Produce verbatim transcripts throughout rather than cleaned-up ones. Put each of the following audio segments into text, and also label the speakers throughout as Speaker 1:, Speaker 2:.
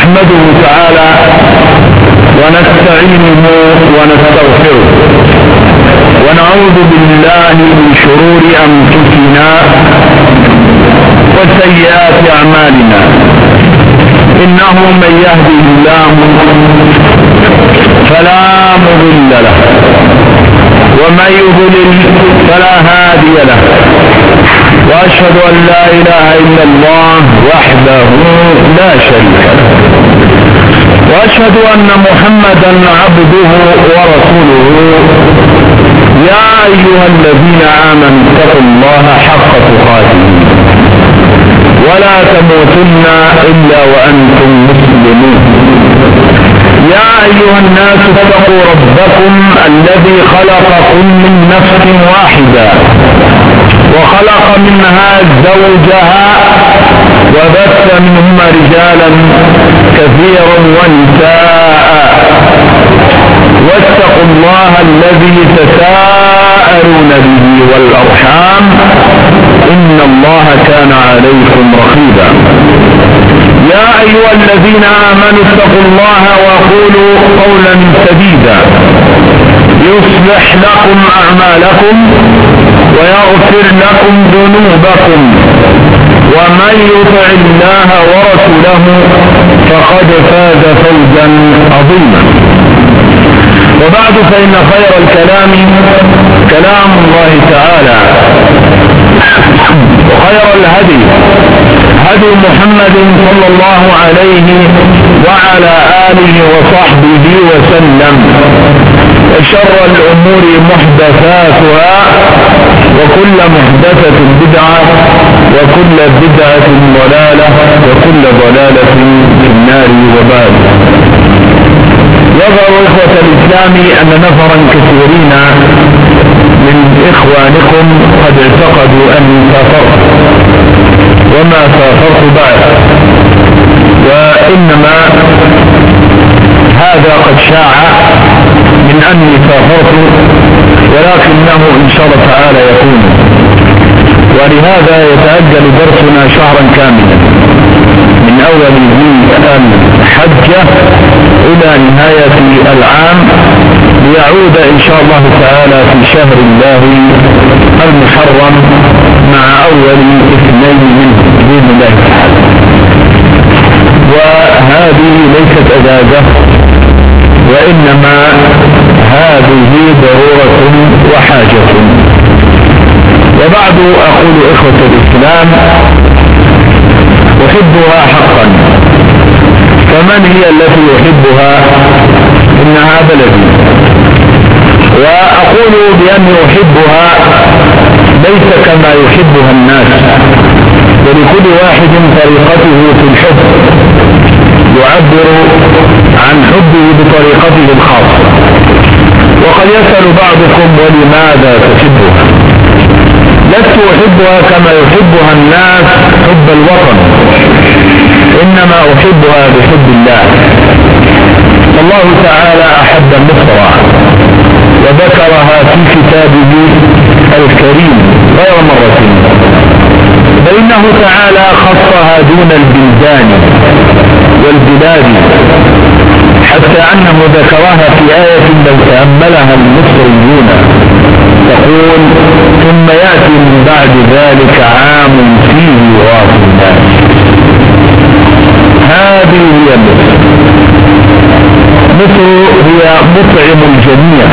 Speaker 1: نحمده تعالى ونستعينه ونستغفره ونعوذ بالله من شرور أنفسنا وسيئات أعمالنا. إنه من يهده الله فلا مضل له ومن يضلل فلا هادي له، وأشهد أن لا إله إلا الله وحده لا شريك له، وأشهد أن محمدا عبده ورسوله. يا أيها الذين آمنوا اتقوا الله حق تقاته ولا تموتن إلا وأنتم مسلمون. يا أيها الناس اتقوا ربكم الذي خلقكم من نفس واحدة وخلق منها زوجها وبث منهما رجالا كثيرا ونساء، واتقوا الله الذي تساءلون به والأرحام إن الله كان عليكم رقيبا. يا أيها الذين آمنوا اتقوا الله وقولوا قولا سديدا يصلح لكم أعمالكم ويغفر لكم ذنوبكم، ومن يطع الله ورسوله فقد فاز فوزا عظيما. وبعد، فإن خير الكلام كلام الله تعالى، وخير الهدي هدي محمد صلى الله عليه وعلى آله وصحبه وسلم، وشر الأمور محدثاتها وكل محدثة بدعة وكل بدعة ضلالة وكل ضلالة في النار. وبعد، يظهر إخوة الإسلام أن نفرا كثيرين من إخوانكم قد اعتقدوا أني سافرت وما سافرت بعد، وإنما هذا قد شاع من أني سافرت، ولكنه إن شاء الله تعالى يكون. ولهذا يتأجل درسنا شهرا كاملا من أول الحجة إلى نهاية العام، ليعود إن شاء الله تعالى في شهر الله المحرم مع أول اثنين منه بإذن الله تعالى. وهذه ليست أجازة، وإنما هذه ضرورة وحاجة. وبعد، أقول إخوة الإسلام أحبها حقا. فمن هي التي يحبها؟ إنها بلدي. وأقول بأني أحبها ليس كما يحبها الناس، ولكل واحد طريقته في الحب، يعبر عن حبه بطريقته الخاصة. وقد يسأل بعضكم ولماذا تحبها؟ لست أحبها كما يحبها الناس حب الوطن، إنما أحبها بحب الله. الله تعالى أحب مصر وذكرها في كتابه الكريم غير مرة، فإنه تعالى خصها دون البلدان والبلاد، حتى أنه ذكرها في آية لو تأملها المصريون تقول: ثم يأتي من بعد ذلك عام فيه يغاث الناس. هذه هي مصر. مصر هي مطعم الجميع،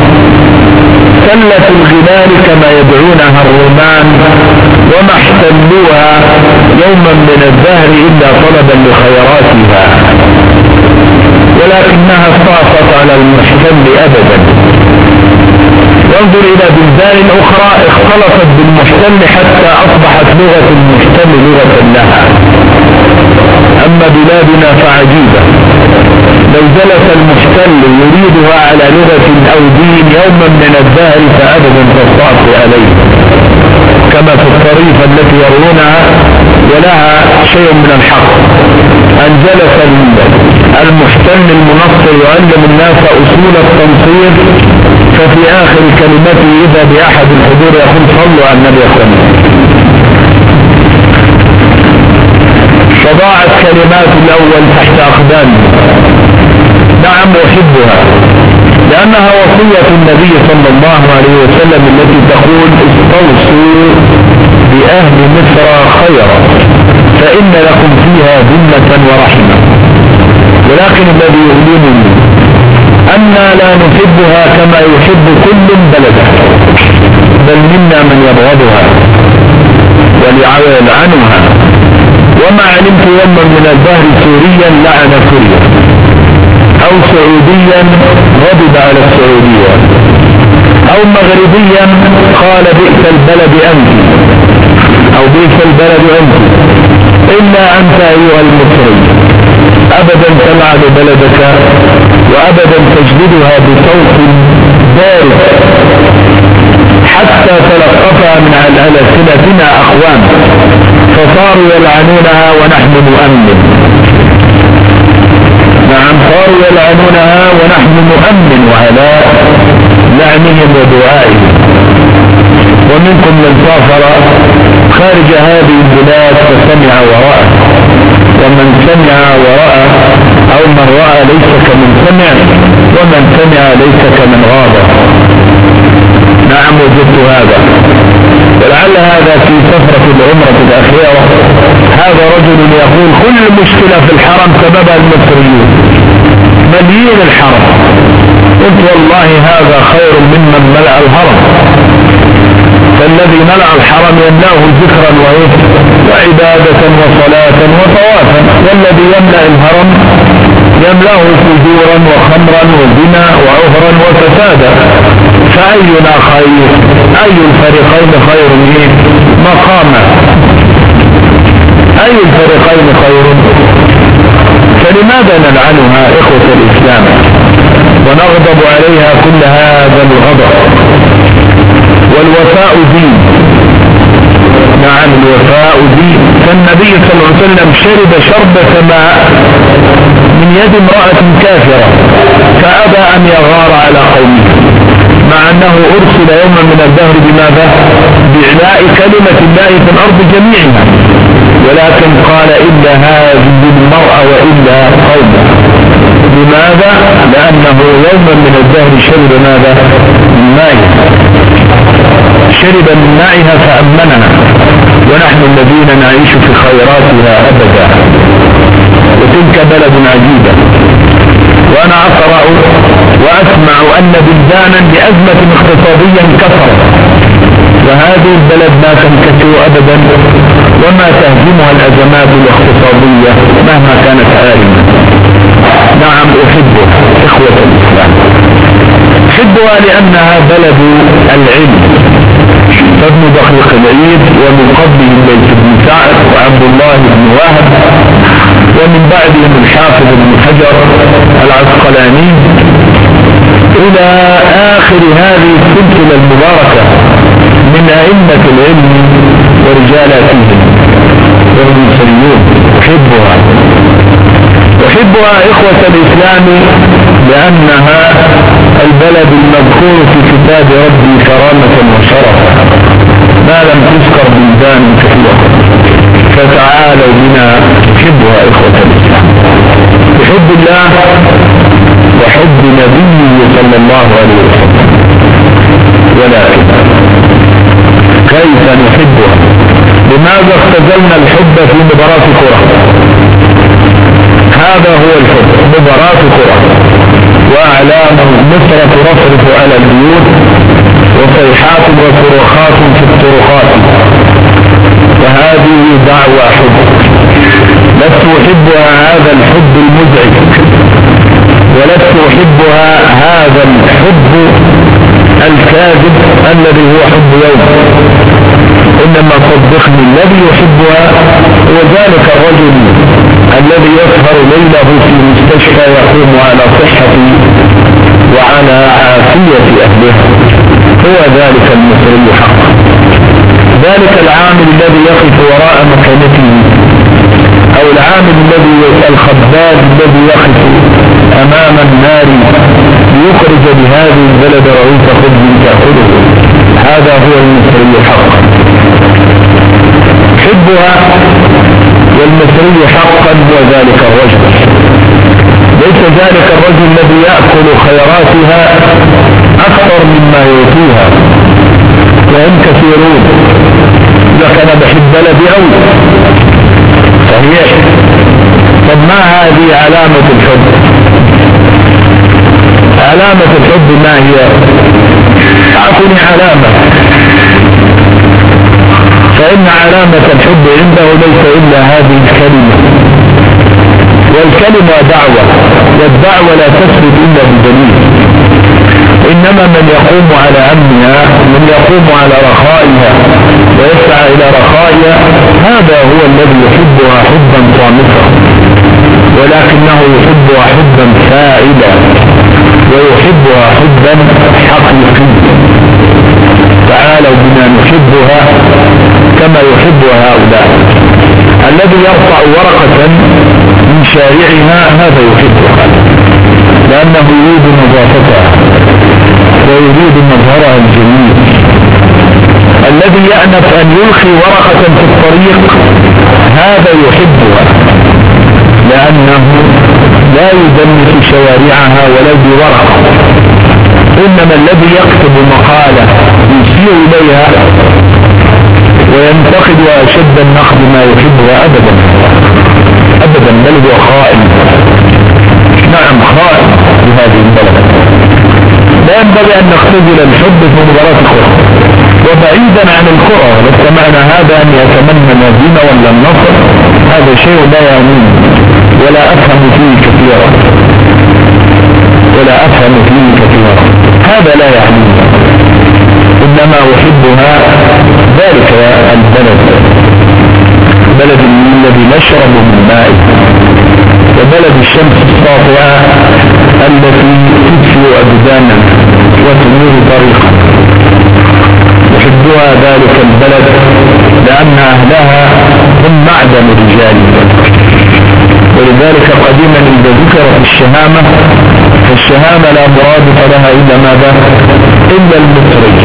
Speaker 1: سلة الغلال كما يدعونها الرومان، وما احتلوها يوما من الدهر إلا طلبا لخيراتها، ولكنها استعصت على المحتل أبدا. وانظر إلى بلدان أخرى اختلطت بالمحتل حتى أصبحت لغة المحتل لغة لها. أما بلادنا فعجيبة، لو جلس المحتل يريدها على لغة أو دين يوما من الدهر فأبدا تستعصي عليه، كما في الطريفة التي يروونها ولها شيء من الحق، أن جلس المحتل المنصر يعلم الناس أصول التنصير، ففي آخر كلمته إذا بأحد الحضور يقول: صلوا على النبي صلى الله عليه وسلم. فضاعت كلمات الأول تحت أقدامه. نعم أحبها لأنها وصية النبي صلى الله عليه وسلم التي تقول استوصوا بأهل مصر خيرا فإن لكم فيها ذمة ورحمة. ولكن الذي يؤلمني أننا لا نحبها كما يحب كل بلده، بل منا من يبغضها ويلعنها. وما علمت يوما من الدهر سوريا لعن سوريا أو سعوديا غضب على السعودية أو مغربيا قال بئس البلد أنت أو بئس البلد أنت، إلا أنت أيها المصري أبدا تلعن بلدك وأبدا تجلدها بصوت بارد حتى تلقفها من على ألسنتنا أقوام فصاروا يلعنونها ونحن نؤمن. نعم صاروا يلعنونها ونحن نؤمن على لعنهم ودعائهم. ومنكم من سافر خارج هذه البلاد فسمع ورأى، ومن سمع ورأى أو من رأى ليس كمن سمع، ومن سمع ليس كمن غاب. نعم وجدت هذا، ولعل هذا في سفرة العمرة الأخيرة. هذا رجل يقول كل مشكلة في الحرم سببها المصريون مليين الحرم. قلت والله هذا خير ممن ملأ الهرم، فالذي ملأ الحرم يملأه ذكرا وعبادة وصلاة وطوافا، والذي يملأ الهرم يملأه فجورا وخمرا وزنا وعهرا وفسادا. فأينا خير؟ أي الفريقين خير مقاما؟ أي الفريقين خير؟ فلماذا نلعنها إخوة الإسلام ونغضب عليها كل هذا الغضب؟ والوفاء دين. نعم الوفاء دين. فالنبي صلى الله عليه وسلم شرب شربة ماء من يد امرأة كافرة فأبى أن يغار على قومه، مع أنه أرسل يوما من الدهر بماذا؟ بإعلاء كلمة الله في الأرض جميعها، ولكن قال إلا هذه المرأة وإلا قومه. لماذا؟ لأنه يوما من الدهر شرب ماذا؟ من مائها، شرب من مائها فأمنها، ونحن الذين نعيش في خيراتها أبدا. وتلك بلد عجيبة. وأنا أقرأ وأسمع أن بلدانا بأزمة اقتصادية كثرت، وهذه البلد ما تنكسر أبدا وما تهزمها الأزمات الاقتصادية مهما كانت عالمة. نعم أحبها إخوة الإسلام، أحبها لأنها بلد العلم. فابن دقيق العيد ومن قبله الليث بن سعد وعبد الله بن وهب ومن بعدهم الحافظ بن حجر العسقلاني إلى آخر هذه السلسلة المباركة من أئمة العلم ورجالاتهم والمصريون. أحبها أحبها إخوة الإسلام لأنها البلد المذكور في كتاب ربي كرامة وشرفا ما لم تذكر بلدان كثيرة. فتعالوا بنا نحبها إخوة الإسلام بحب الله وحب نبيه صلى الله عليه وسلم. ولكن كيف نحبها؟ لماذا اختزلنا الحب في مباراة كرة؟ هذا هو الحب، مباراة كرة وأعلام مصر ترفرف على البيوت وصيحات وصراخات في الطرقات، وهذه دعوة حب. لست أحبها هذا الحب المزعج، ولست أحبها هذا الحب الكاذب الذي هو حب يوم، إنما صدقني الذي يحبها هو ذلك الرجل الذي يسهر ليله في مستشفى يقوم على صحة وعلى عافية أهله، هو ذلك المصري حقا. ذلك العامل الذي يقف وراء مكانته، أو العامل الذي الخباز الذي يقف أمام النار ليخرج بهذه البلد رغيف خبز تأخذه، هذا هو المصري حقا. حبها والمصري حقا هو ذلك الرجل، ليس ذلك الرجل الذي يأكل خيراتها أكثر مما يعطيها، وهم كثيرون. إذا كان بحب بلدي أو صحيح. طب ما هذه علامة الحب؟ علامة الحب ما هي؟ أعطني علامة. فإن علامة الحب عنده ليس إلا هذه الكلمة، والكلمة دعوة، والدعوة لا تثبت إلا بدليل. إنما من يقوم على أمنها، من يقوم على رخائها ويسعى إلى رخائها، هذا هو الذي يحبها حبا صامتا، ولكنه يحبها حبا فاعلا، ويحبها حبا حقيقيا. تعالوا بنا نحبها كما يحبها هؤلاء. الذي يرفع ورقة من شارعها هذا يحبها، لأنه يريد نظافتها ويريد مظهرها الجميل. الذي يأنف أن يلقي ورقة في الطريق هذا يحبها، لأنه لا يدنس شوارعها ولو بورقة. إنما الذي يكتب مقالة يسير إليها وينتقدها أشد النقد ما يحبها أبدا أبدا، بل هو خائن. نعم خائن بهذه البلد. لا ينبغي أن نختزل الحب في مباراة الكرة، وبعيدا عن الكرة ليس معنى هذا أن يتمنى الهزيمة ولا النصر، هذا شيء لا يعنيني ولا أفهم فيه كثيرا ولا أفهم فيه كثيرا هذا لا يعنيني. إنما أحبها ذلك البلد، بلد الذي نشرب من مائه، وبلد الشمس الساطعة التي تدفئ أبدانا وتنير طريقا. يحبها ذلك البلد لأن أهلها هم معدن الرجال. ولذلك قديما إذا ذكرت الشهامة، فالشهامة لا مرادف لها إلا ماذا؟ إلا المصري.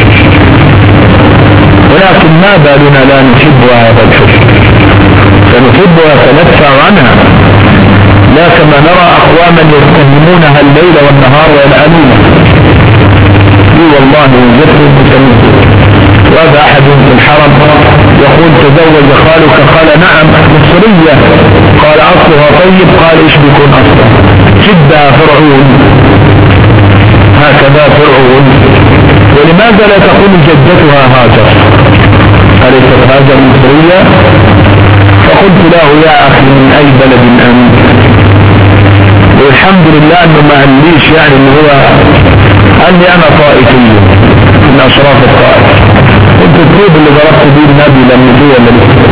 Speaker 1: ولكن ما بالنا لا نحبها هذا الحب؟ فنحبها فندفع عنها، لا كما نرى أقواما يتهمونها الليل والنهار ويلعنونها. لي والله وجدت متمثل، وهذا أحد في الحرم يقول تزوج خالك؟ قال نعم مصرية. قال أصلها طيب؟ قال إيش بيكون أصلها؟ جدها فرعون، هكذا فرعون. ولماذا لا تقول جدتها هاجر؟ أليست هاجر مصرية؟ فقلت له يا أخي من أي بلد أنت؟ والحمد لله أنه ما قاليش يعني أنه هو قال لي أنا طائفي من أشراف الطائف. قلت الطيب اللي ضربت بيه النبي لما جه ولا لسه؟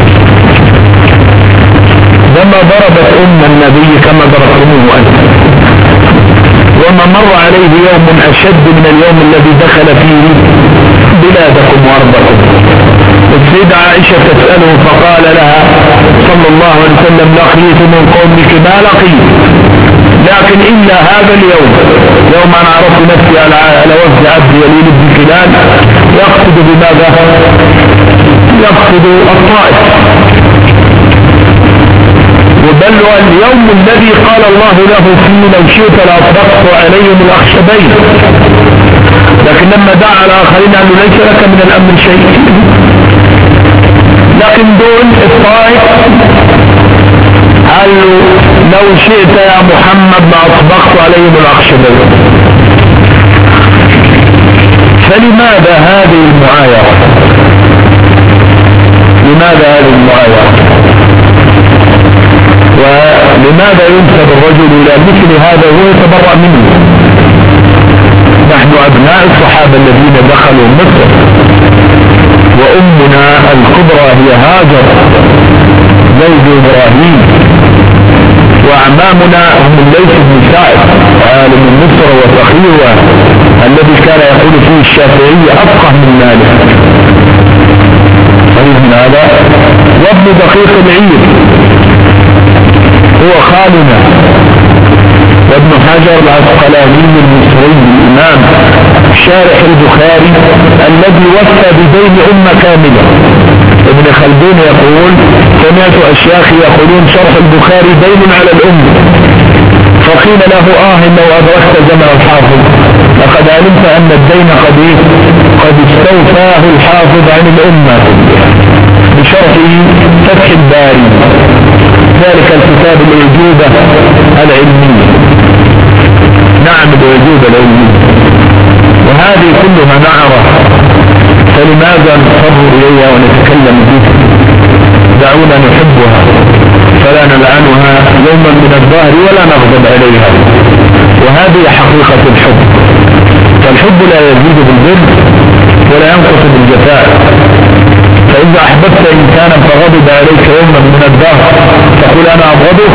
Speaker 1: لما ضربت أم النبي كما ضربتموه أنت، وما مر عليه يوم أشد من اليوم الذي دخل فيه بلادكم وأرضكم. السيدة عائشة تسأله فقال لها صلى الله عليه وسلم لقيت من قومك ما لقيت، لكن إلا هذا اليوم يوم أنا عرفت نفسي على وفد عبد يليل بن كلال يقصد بماذا؟ يقصد الطائف. وبل اليوم الذي قال الله له فيه لو شئت لأطبقت عليهم الأخشبين، لكن لما دعا الآخرين قالوا ليس لك من الأمر شيء. لكن دول الطائف قالوا لو شئت يا محمد لأطبقت عليهم الأخشبين. فلماذا هذه المعايرة؟ لماذا هذه المعايرة؟ ولماذا ينسب الرجل إلى مثل هذا وهو يتبرأ منه؟ نحن أبناء الصحابة الذين دخلوا مصر، وأمنا الكبرى هي هاجر زوج إبراهيم، وأعمامنا هم الليث بن سعد عالم مصر وفقيه الذي كان يقول فيه الشافعي أفقه من مالك. صحيح من هذا؟ وابن دقيق العيد هو خالنا، وابن حجر العسقلاني المصري الإمام شارح البخاري الذي وفى بدين أمة كاملة. ابن خلدون يقول سمعت أشياخي يقولون شرح البخاري دين على الأمة، فقيل له آه لو أدركت زمن الحافظ لقد علمت أن الدين قد قد استوفاه الحافظ عن الأمة بشرح فتح الباري، ذلك الكتاب الأعجوبة العلمية. نعم الأعجوبة العلمية، وهذه كلها نعرف، فلماذا نصر إليها ونتكلم بها؟ دعونا نحبها فلا نلعنها يوما من الظهر ولا نغضب عليها، وهذه حقيقة الحب. فالحب لا يزيد بالبر ولا ينقص بالجفاء، فإذا أحببت إنسانا فغضب عليك يوما من الدهر تقول أنا أبغضه؟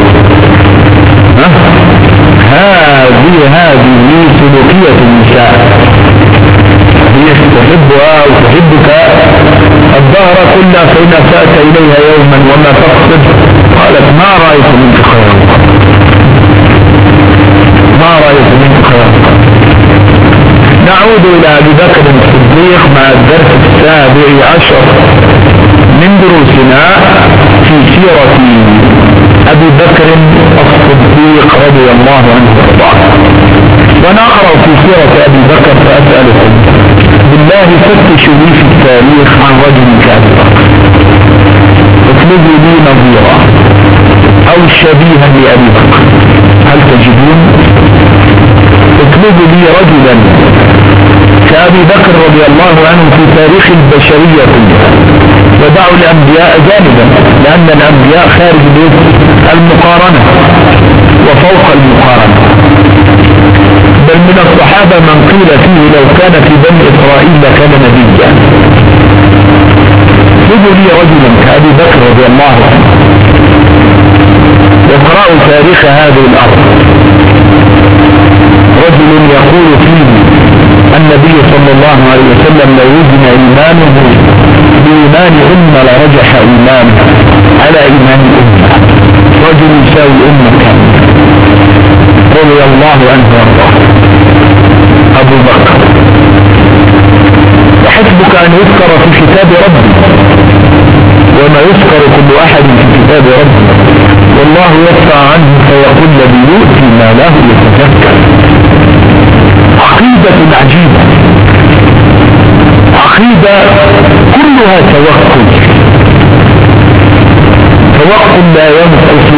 Speaker 1: هذه هذه سلوكية النساء، هي تحبها وتحبك الدهر كله، فإن أسأت إليها يوما وما تقصد قالت ما رأيت منك خيرا، ما رأيت منك خيرا. نعود إلى أبي بكر الصديق مع الدرس السابع عشر من دروسنا في سيرة أبي بكر الصديق رضي الله عنه وارضاه. ونقرأ في سيرة أبي بكر فأسألكم بالله فتشوا لي في التاريخ عن رجل كأبي بكر، اطلبوا لي نظيرا أو شبيها لأبي بكر، هل تجدون؟ اطلبوا لي رجلا كأبي بكر رضي الله عنه في تاريخ البشرية كلها، ودعوا الأنبياء جانبا، لأن الأنبياء خارج المقارنة وفوق المقارنة، بل من الصحابة من قيل فيه لو كان في بني إسرائيل لكان نبيا. اطلبوا لي رجلا كأبي بكر رضي الله عنه، واقرأوا تاريخ هذه الأرض، رجل يقول فيه النبي صلى الله عليه وسلم لو وزن إيمانه بإيمان أمة لرجح إيمانه على إيمان أمة، رجل يساوي أمة كاملة رضي الله عنه وارضاه أبو بكر. وحسبك أن يذكر في كتاب ربي وما يذكر كل أحد في كتاب ربي، والله يدفع عنه فيقول الذي يؤتي ما له يتذكر. عقيدة عجيبة، عقيدة كلها توكل، توكل لا ينقص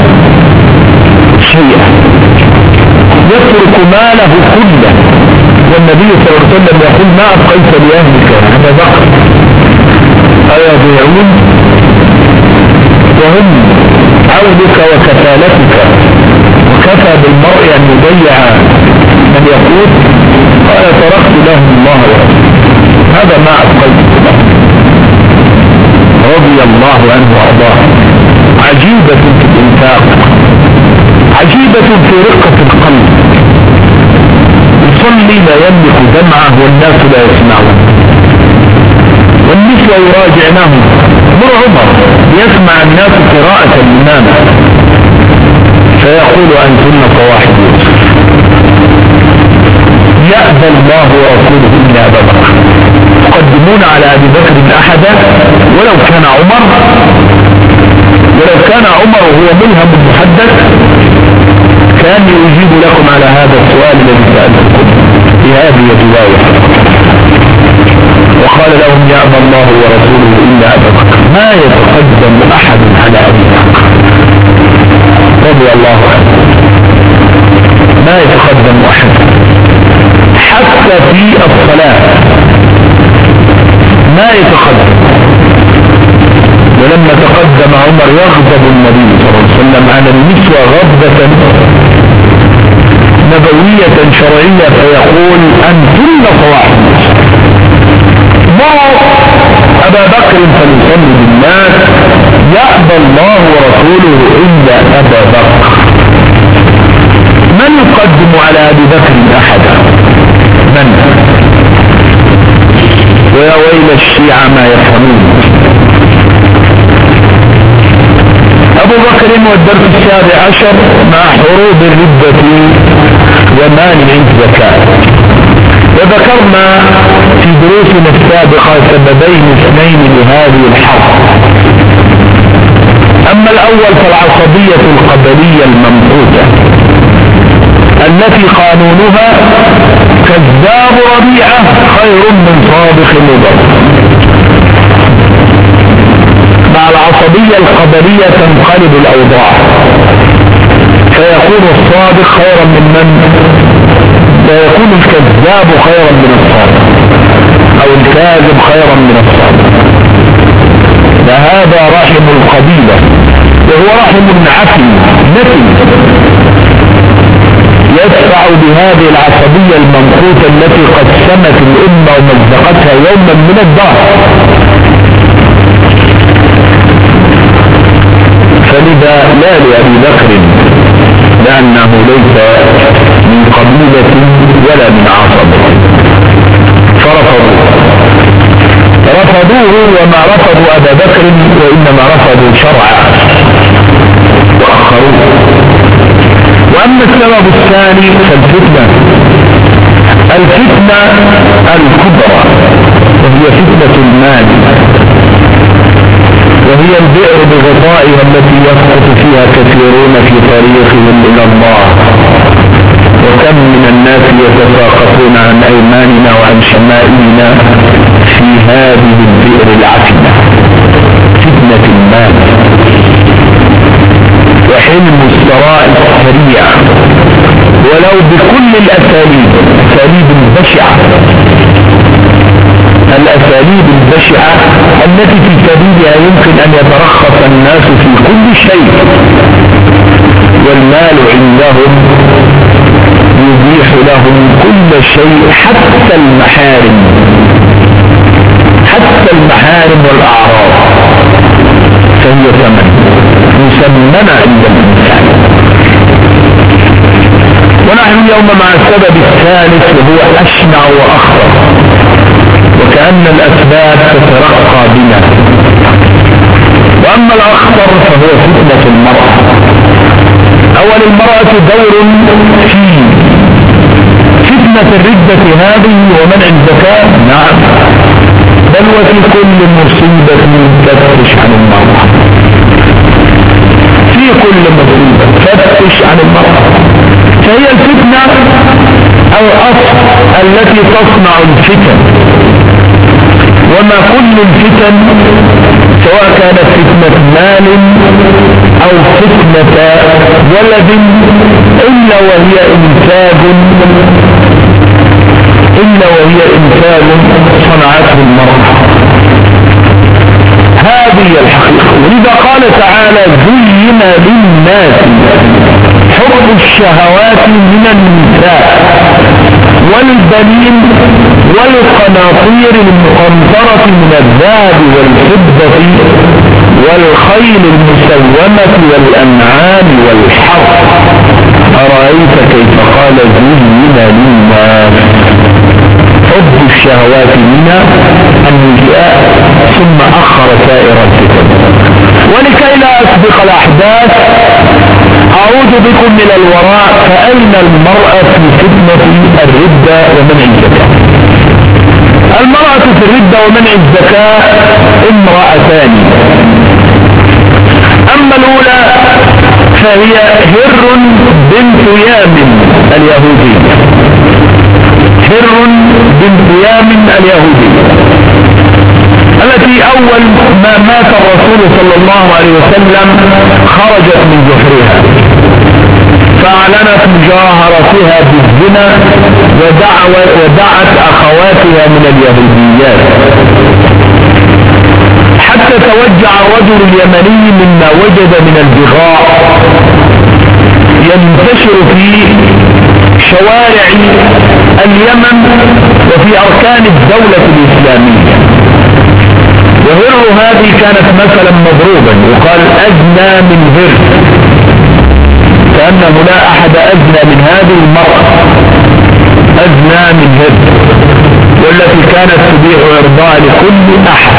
Speaker 1: شيئا، يترك ماله كله، والنبي صلى الله عليه وسلم يقول ما أبقيت لأهلك هذا بقر أيضيعون وهم عودك وكفالتك، وكفى بالمرء أن يضيع من يقول قال تركت لهم الله ورسوله، هذا ما أبقيت له رضي الله عنه وأرضاه. عجيبة في الإنفاق، عجيبة في رقة القلب، يصلي لا يملك دمعه والناس لا يسمعون، والنسوة يراجعنهم. مر عمر يسمع الناس قراءة الإمام فيقول أنتن صواحب يوسف، يأبى الله ورسوله إلا أبا بكر. تقدمون على أبي بكر أحدا ولو كان عمر، ولو كان عمر هو ملهم محدث كان يجيب لكم على هذا السؤال الذي سألتكم في هذه الرواية. وقال لهم يأبى الله ورسوله إلا أبا بكر، ما يتقدم أحد على أبي بكر رضي الله عنه، ما يتقدم أحد حتى في الصلاة ما يتقدم. ولما تقدم عمر يغضب النبي صلى الله عليه وسلم على النسوة غضبة نبوية شرعية فيقول أنتن صواحب يوسف، مروا أبا بكر فليصلي بالناس، يأبى الله ورسوله إلا أبا بكر. من يقدم على أبي بكر أحدا؟ من؟ ويا ويل الشيعة ما يفهمون. أبو بكر والدرس السابع عشر مع حروب الردة ومانع الزكاة. وذكرنا في دروسنا السابقة سببين اثنين لهذه الحرب. أما الأول فالعصبية القبلية الممقوتة التي قانونها كذاب ربيعة خير من صادق مضر. مع العصبية القبلية تنقلب الأوضاع، فيكون الصادق خيرا من من ويكون الكذاب خيرا من الصادق، أو الكاذب خيرا من الصادق. فهذا رحم القبيلة، وهو رحم عفي نتن يدفع بهذه العصبية المنقوطة التي قسمت الأمة ومزقتها يوما من الدهر. فلذا لا لأبي بكر لأنه ليس من قبيلة ولا من عصبة، فرفضوا رفضوه. وما رفضوا أبا بكر وإنما رفضوا شرعا وأخروه. وأما السبب الثاني فالفتنة، الفتنة الكبرى وهي فتنة المال، وهي البئر بغطائها التي يسقط فيها كثيرون في طريقهم إلى الله. وكم من الناس يتساقطون عن أيماننا وعن شمائلنا في هذه البئر العفنة، فتنة المال وحلم الثراء السريع ولو بكل الأساليب، أساليب بشعة، الأساليب البشعة التي في سبيلها يمكن أن يترخص الناس في كل شيء، والمال عندهم يبيح لهم كل شيء حتى المحارم، حتى المحارم والأعراض، فهي ثمن مسمنة عند الإنسان. ونحن اليوم مع السبب الثالث وهو أشنع وأخطر، وكأن الأسباب تترقى بنا. وأما الأخطر فهو فتنة المرأة. أول المرأة دور في فتنة الردة هذه ومنع الزكاة، نعم، بل وفي كل مصيبة تفتش عن المرأة، في كل مصيبة فتش عن المرأة. فهي الفتنة الأصل التي تصنع الفتن، وما كل الفتن سواء كانت فتنة مال أو فتنة ولد إلا وهي إنتاج إلا وهي إنتاج صنعته المرأة. هذه الحقيقة. ولذا قال تعالى زين للناس حب الشهوات من النساء والبنين والقناطير المقنطرة من الذهب والفضة والخيل المسومة والأنعام والحرث. أرأيت كيف قال زين للناس حب الشهوات من النساء ثم أخر سائر الفتن. ولكي لا أسبق الأحداث أعود بكم إلى الوراء. فأين المرأة في فتنة الردة ومنع الزكاة؟ المرأة في الردة ومنع الزكاة امرأتان. أما الأولى فهي هر بنت يامن اليهودي، هر بنت يامن اليهودي التي أول ما مات الرسول صلى الله عليه وسلم خرجت من جحرها فأعلنت مجاهرتها بالزنا ودعت أخواتها من اليهوديات، حتى توجع الرجل اليمني مما وجد من البغاء ينتشر في شوارع اليمن وفي أركان الدولة الإسلامية. وهر هذه كانت مثلا مضروبا، وقال أزنى من هر، كأنه لا أحد أزنى من هذه المرأة، أزنى من هر، والتي كانت تبيع عرضها لكل أحد.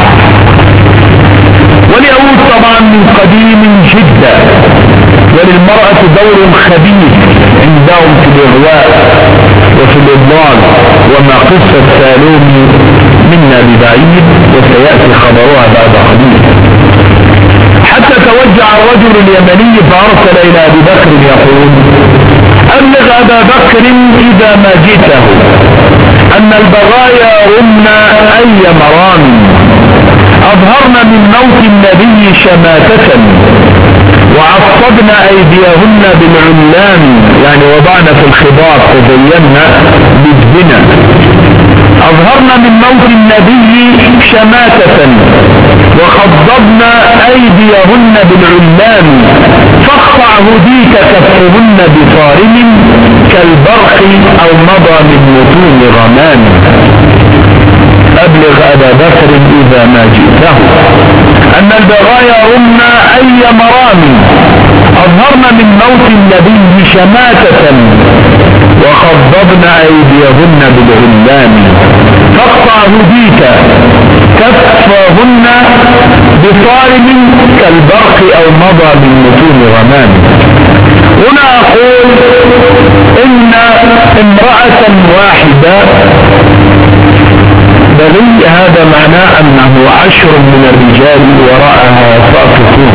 Speaker 1: واليهود طبعا من قديم جدا وللمرأة دور خبيث عندهم في الإغواء وفي الإضلال. وما قصة سالومي منا ببعيد، وسيأتي خبرها بعد قليل. حتى توجه الرجل اليمني فأرسل إلى أبي بكر يقول: أبلغ أبا بكر إذا ما جئته أن البغايا رمن أي مرام، أظهرن من موت النبي شماتة، وعصبن أيديهن بالعلام، يعني وضعن في الخضار تزينا بالزنا. أظهرن من موت النبي شماتة وخضبن أيديهن بالعلام، فاقطع هديك كفهن بصارم كالبرق أو مضى من متون غمام. أبلغ أبا بكر إذا ما جئته أن البغايا رمن أي مرام، أظهرن من موت النبي شماتة وخضبن أيديهن بالعلام، فاقطع هديك كفهن بصارم كالبرق أو مضى من متون غمام. هنا أقول إن امرأة واحدة بغي، هذا معناه أنه عشر من الرجال وراءها ساقطون.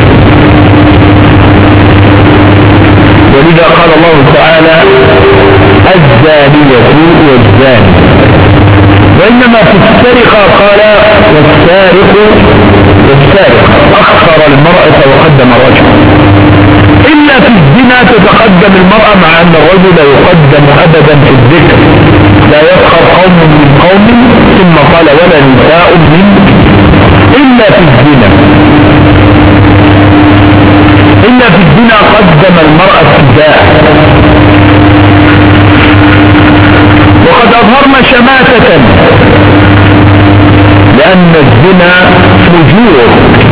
Speaker 1: ولذا قال الله تعالى: الزانية والزاني. وإنما في السرقة قال: والسارق والسارق، أخر المرأة وقدم الرجل. إلا في الزنا تتقدم المرأة، مع أن الرجل يقدم أبدا في الذكر. لا يفخر قوم من قوم، ثم قال: ولا نساء من، إلا في الزنا. إلا في الزنا قدم المرأة ابتداء. وقد أظهرنا شماتة، لأن الزنا فجور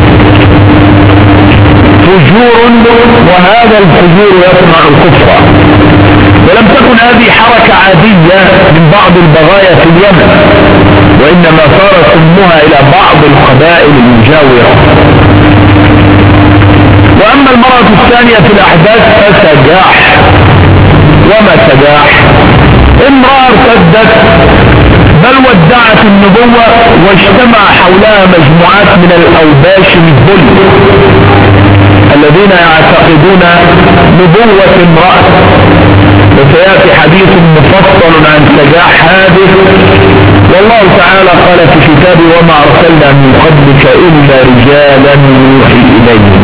Speaker 1: فجور وهذا الفجور يصنع الكفر. ولم تكن هذه حركة عادية من بعض البغايا في اليمن، وإنما صار سمها إلى بعض القبائل المجاورة. وأما المرأة الثانية في الأحداث فسجاح. وما سجاح؟ امرأة ارتدت بل ودعت النبوة، واجتمع حولها مجموعات من الأوباش الظلم الذين يعتقدون نبوة امرأة. وسيأتي حديث مفصل عن سجاح هذه. والله تعالى قال في كتابه: وما أرسلنا من قبلك إلا رجالا نوحي إليهم.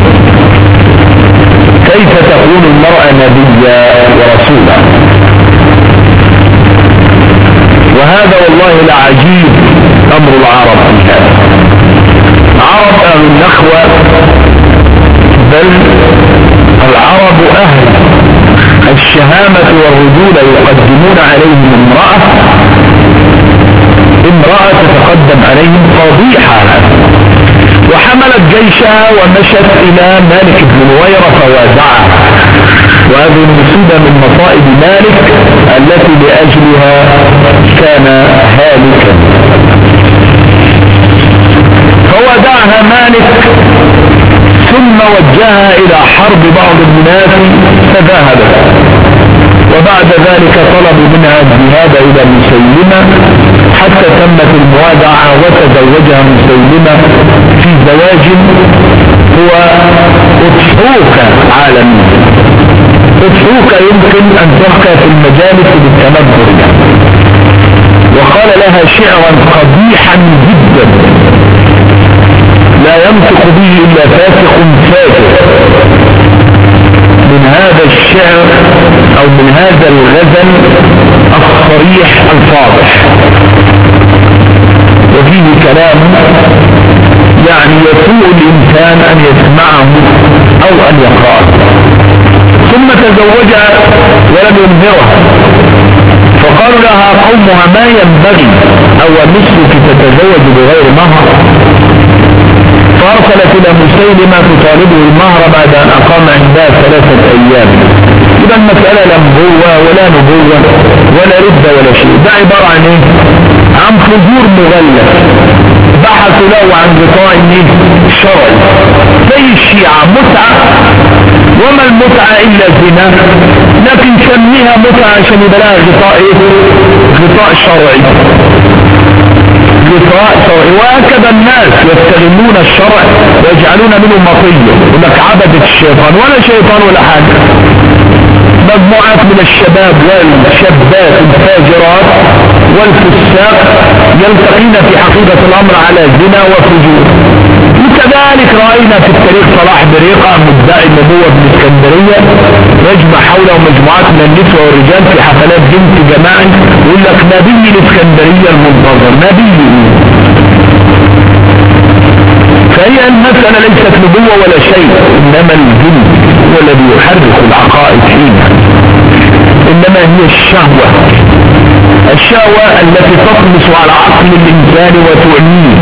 Speaker 1: كيف تكون المرأة نبيا ورسولا؟ وهذا والله لعجيب أمر العرب في هذا. عرب أهل النخوة، بل العرب أهل الشهامة والرجولة، يقدمون عليهم امرأة امرأة تتقدم عليهم فضيحة. وحملت جيشها ومشت إلى مالك بن نويرة فوازعها. وهذه مصيبة من مصائب مالك التي لأجلها كان هالكا. فوازعها مالك، ثم وجهها إلى حرب بعض الناس فذهبت. وبعد ذلك طلبوا منها الذهاب إلى مسيلمة حتى تمت الموادعة، وتزوجها مسيلمة في زواج هو أضحوك عالمي. أضحوك يمكن أن تحكى في المجالس بالتنبر، وقال لها شعرا قبيحا جدا لا ينطق به إلا فاسق فاجر. من هذا الشعر أو من هذا الغزل الصريح الفاضح، وفيه كلام يعني يسوء الإنسان أن يسمعه أو أن يقرأه. ثم تزوجها ولم ينذرها، فقالوا لها قومها: ما ينبغي أو مثلك تتزوج بغير مهر؟ فأرسلت إلى مسيلمة تطالبه المهر بعد أن أقام عندها ثلاثة أيام. إذا المسألة لا نبوة ولا نبوة ولا ردة ولا شيء، ده عبارة عن إيه؟ عن فجور مغلف بحثوا له عن غطاء شرعي زي الشيعة، متعة وما المتعة إلا الزنا، لكن سميها متعة عشان يبقى لها غطاء إيه؟ غطاء شرعي، غطاء شرعي. وهكذا الناس يستغلون الشرع ويجعلون منه مطية، يقول لك عبدة الشيطان، ولا شيطان ولا حاجة. مجموعات من الشباب والشابات الفاجرات والفساق يلتقين في حقيقة الأمر على زنا وفجور. وكذلك رأينا في التاريخ صلاح بريقة مدعي النبوة في الإسكندرية يجمع حوله مجموعات من النسوة والرجال في حفلات بنت جماعي، يقول لك نبي الإسكندرية المنتظر، نبي. فهي المسألة ليست نبوة ولا شيء، إنما الجن هو الذي يحرك العقائد فيها، إنما هي الشهوة، الشهوة التي تطمس على عقل الإنسان وتعنيه.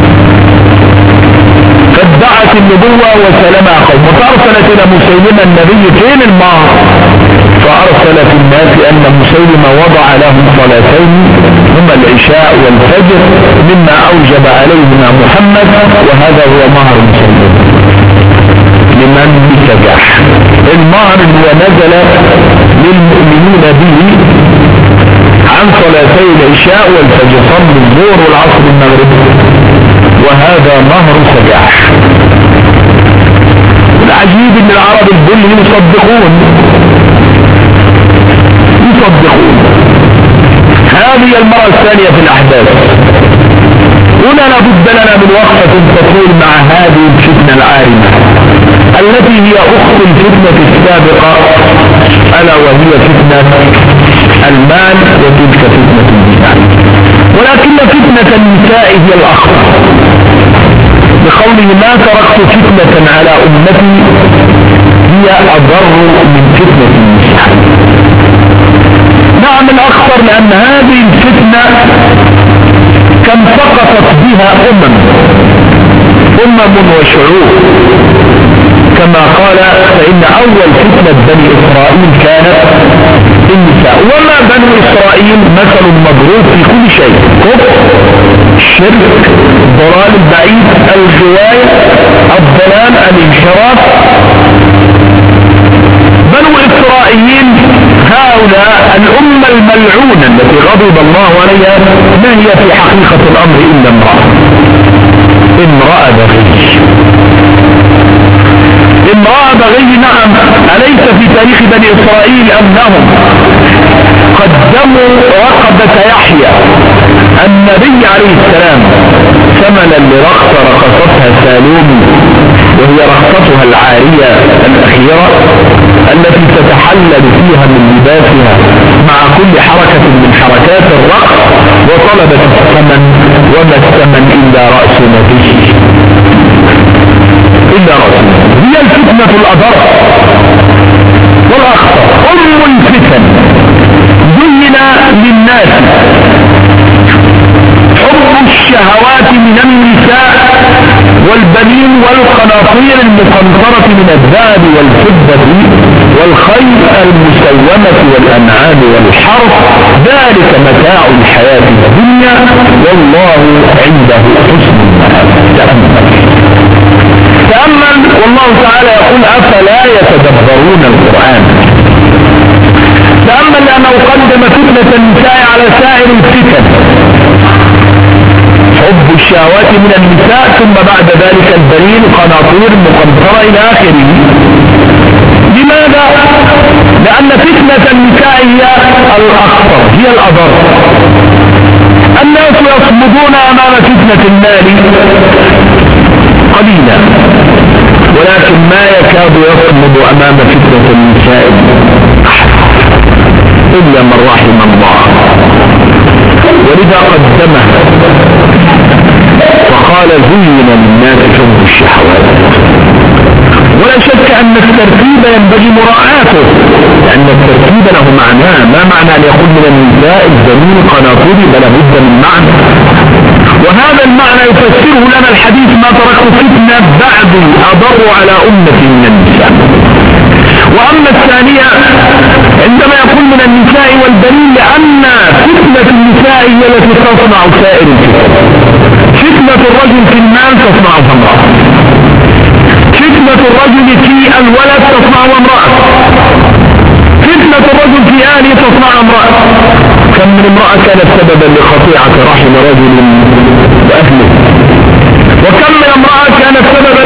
Speaker 1: فادعت النبوة وسلمها قوم، فأرسلت إلى مسيلمة النبي فين المار، فأرسل في الناس أن مسيلمة وضع لهم صلاتين هما العشاء والفجر مما أوجب عليهما محمد، وهذا هو مهر مسيلمة لمن بسجح. المهر هو نزل للمؤمنين به عن صلاتي العشاء والفجر، صلوا الظهر والعصر والمغرب، وهذا مهر سجاح. العجيب ان العرب البل يصدقون يصدقون هذه المرة الثانية في الأحداث. هنا لابد لنا من وقفة تطول مع هذه الفتنة العارمة التي هي أخت الفتنة السابقة، ألا وهي فتنة المال، وتلك فتنة النساء. ولكن فتنة النساء هي الأخطر، بقوله ما تركت فتنة على أمتي هي أضر من فتنة النساء. نعم الأخطر، لأن هذه الفتنة كم سقطت بها أمم أمم وشعوب، كما قال فإن أول فتنة بني إسرائيل كانت النساء. وما بنو إسرائيل مثل مضروب في كل شيء، كفر، الشرك، ضلال البعيد، الغواية، الضلال، الانحراف. بنو إسرائيل هؤلاء الأمة الملعونة التي غضب الله عليها ما هي في حقيقة الأمر إلا امرأة امرأة بغي امرأة بغي نعم. أليس في تاريخ بني إسرائيل أنهم قدموا رقبة يحيى النبي عليه السلام ثمنا لرقصة رقصتها سالومي، وهي رقصتها العارية الأخيرة التي تتحلل فيها من لباسها مع كل حركة من حركات الرقص، وطلبت الثمن، وما الثمن إلا رأس نبي إلا رأس نبي. هي الفتنة الأضر والأخطر، أم الفتن. زين للناس حب الشهوات من النساء والبنين والقناطير المقنطرة من الذهب والفضة والخيل المسومة والأنعام والحرث، ذلك متاع الحياة الدنيا والله عنده حسن المآب. تأمل، والله تعالى يقول أفلا يتدبرون القرآن. تأمل لأنه قدم فتنة النساء على سائر الفتن، حب الشهوات من النساء، ثم بعد ذلك البنين، قناطير مقنطرة إلى آخره. لماذا؟ لأن فتنة النساء هي الأخطر، هي الأضر. الناس يصمدون أمام فتنة المال قليلا، ولكن ما يكاد يصمد أمام فتنة النساء إلا من رحم الله، ولذا قدمها وقال زين للناس حب الشهوات. ولا شك أن الترتيب ينبغي مراعاته، لأن الترتيب له معناه. ما معنى أن يقول من النساء الزمين قناطير؟ بل بد من معنى، وهذا المعنى يفسره لنا الحديث ما تركت فتنة بعد أضر على أمتي من النساء. وأما الثانية عندما يقول من النساء والبنين، لأن فتنة النساء هي التي تصنع سائر الفتن. فتنة الرجل في المال تصنع امرأة، فتنة فتنة الرجل في الولد تصنع امرأة، فتنة الرجل في أهله تصنع امرأة. كم من امرأة كانت سببا لقطيعة رحم رجل وأهله، وكم من امرأة كانت سببا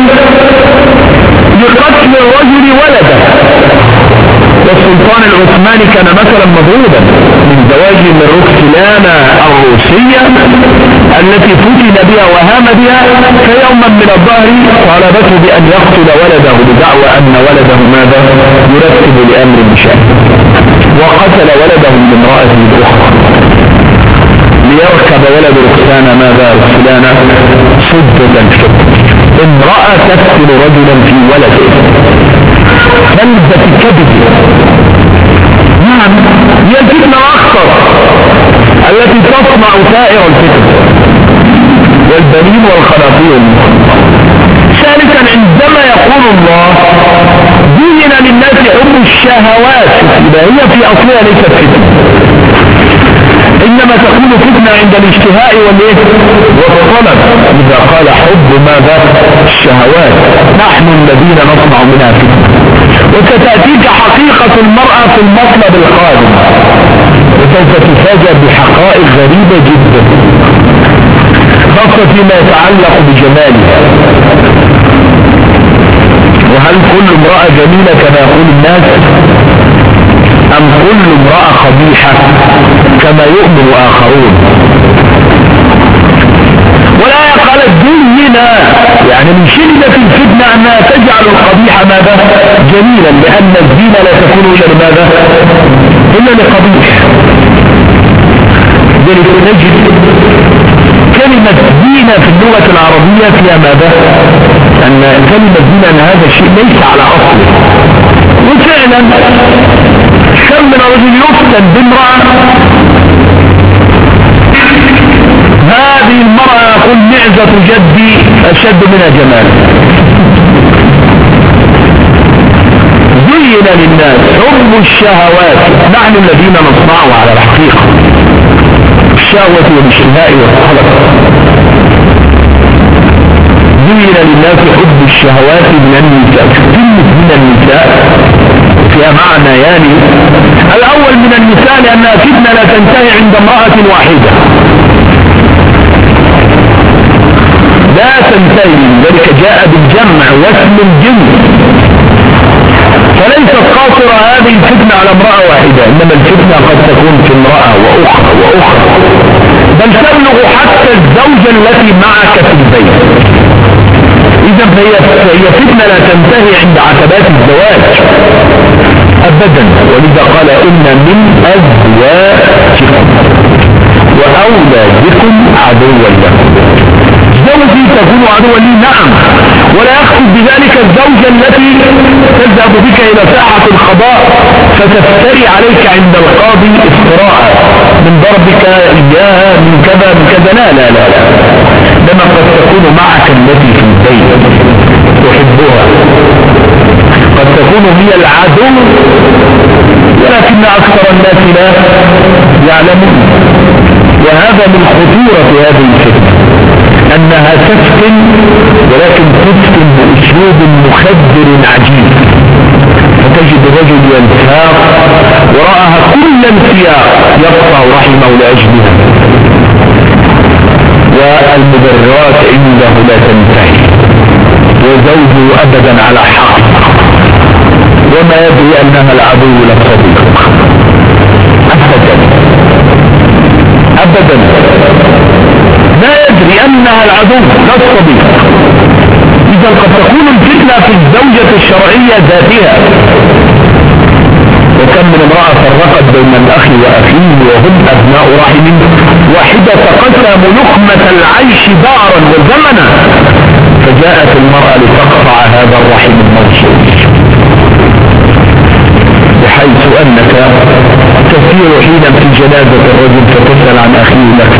Speaker 1: لقتل الرجل ولده. والسلطان العثماني كان مثلا مضروبا من زواجه من روكسلانا الروسية التي فتن بها وهام بها، فيوما من الظهر طالبته بأن يقتل ولده بدعوى أن ولده ماذا يرتب لأمر بشأنه، وقتل ولده لامرأته الأخرى ليركب ولد روكسلانا ماذا روكسلانا صدة الفتن. امرأة تقتل رجلا في ولده، بلدة كبد. نعم هي الفتنة الأخطر التي تصنع سائر الفتن والبنين والخناطير. ثالثا عندما يقول الله زين للناس حب الشهوات، هي في أصلها ليست فتنة، إنما تكون فتنة عند الاشتهاء والطلب. إذا قال حب ماذا الشهوات، نحن الذين نصنع منها فتنة. وستأتيك حقيقة المرأة في المطلب القادم، وسوف تفاجأ بحقائق غريبة جدا، خاصة فيما يتعلق بجمالها. وهل كل امرأة جميلة كما يقول الناس، أم كل امرأة قبيحة كما يؤمن آخرون؟ ولا قالت زينا، يعني من شدة الفتنة أنها تجعل القبيح ماذا جميلا، لأن الزينة لا تكون إلا لماذا إلا لقبيح. ذلك نجد كلمة زينة في اللغة العربية فيها ماذا، أن كلمة زينة أن هذا الشيء ليس على أصله. وفعلا كم من رجل يفتن بامرأة هذه المرأة يقول معزة جدي أشد منها جمالا. زين للناس حب الشهوات، نحن الذين نصنعه على الحقيقة، الشهوة والاشتهاء والطلب. زين للناس حب الشهوات من النساء. كلمة من النساء فيها معنى يعني الأول من النساء لأنها فتنة لا تنتهي عند امرأة واحدة، لا تنتهي، لذلك جاء بالجمع واسم الجنس، فليست قاصرة هذه الفتنة على امرأة واحدة، إنما الفتنة قد تكون في امرأة وأخرى وأخرى، بل تبلغ حتى الزوجة التي معك في البيت. إذا فهي هي فتنة لا تنتهي عند عتبات الزواج أبدا. ولذا قال إن من أزواجكم وأولادكم عدوا لكم. زوجي تكون عدوا لي، نعم، ولا يقصد بذلك الزوجة التي تذهب بك إلى ساحة القضاء فتفتري عليك عند القاضي افتراء من ضربك إياها من كذا من كذا، لا لا لا لا، لما قد تكون معك التي في البيت تحبها، قد تكون هي العدو ولكن أكثر الناس لا يعلمون. وهذا من خطورة هذه الفتنة، أنها تفتن، ولكن تفتن بأسلوب مخدر عجيب، فتجد الرجل ينفاق وراءها كل انفياق يقطع رحمه لأجلها، والمبررات عنده لا تنتهي، وزوجه أبدا على حق، وما يدري أنها العدو للصديق أبدا أبدا، لا يدري أنها العدو لا الصديق. إذا قد تكون الفتنة في الزوجة الشرعية ذاتها. وكم من امرأة فرقت بين الأخ وأخيه وهم أبناء رحم واحدة، تقسم لقمة العيش دارا وزمنا، فجاءت المرأة لتقطع هذا الرحم الموصول، بحيث أنك تسير حينا في جنازة الرجل فتسأل عن أخيه لك.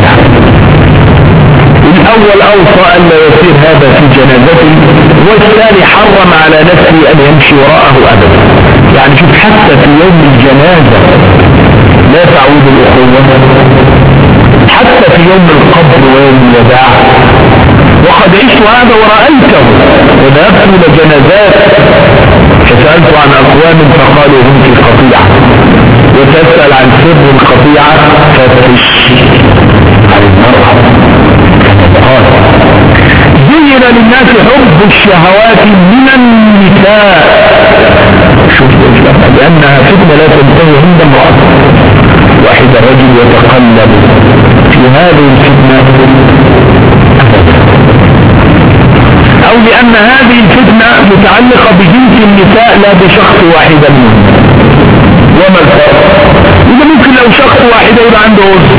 Speaker 1: الأول أوصى أن لا يصير هذا في جنازته، والثاني حرم على نفسه أن يمشي وراءه أبدا. يعني شوف، حتى في يوم الجنازة لا تعود الأخوة، حتى في يوم القبر ويوم الوداع وقد عشت هذا ورأيته، وذهبت إلى جنازات فسألت عن أقوام فقالوا هم في قطيعة، وتسأل عن سر القطيعة فتش عن المرأة. قال زين للناس حب الشهوات من النساء، شوف لأنها فتنة لا تنتهي عند امرأة واحد الرجل يتقلب في هذه الفتنة، أو لأن هذه الفتنة متعلقة بجنس النساء لا بشخص واحد منهم. وما الفرق؟ إذا ممكن لو شخص واحد يبقى عنده وزن،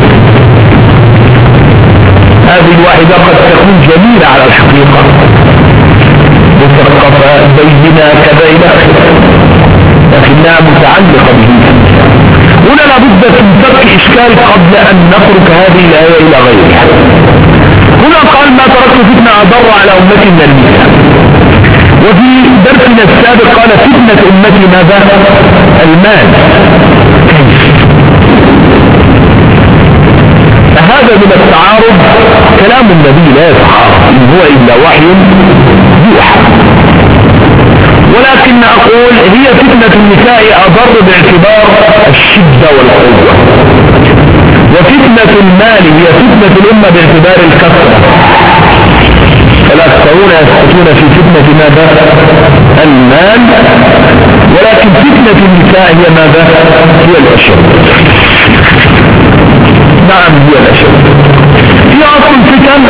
Speaker 1: هذه الواحدة قد تكون جميلة على الحقيقة، مثقفة بينة كذا إلى آخره، لكنها متعلقة بجنس النساء. هنا لابد من فك إشكال قبل أن نترك هذه الآية إلى غيرها. هنا قال ما تركت فتنة أضر على أمتي من النساء، وفي درسنا السابق قال فتنة أمتي ماذا؟ المال. فهذا من التعارض، كلام النبي لا يتعارض، إن هو إلا وحي يوحى، ولكن أقول هي فتنة النساء أضر باعتبار الشدة والقوة، وفتنة المال هي فتنة الأمة باعتبار الكثرة، فالأكثرون يسقطون في فتنة ماذا؟ المال، ولكن فتنة النساء هي ماذا؟ هي الأشد. نعم هي الأشد. في أصل الفتن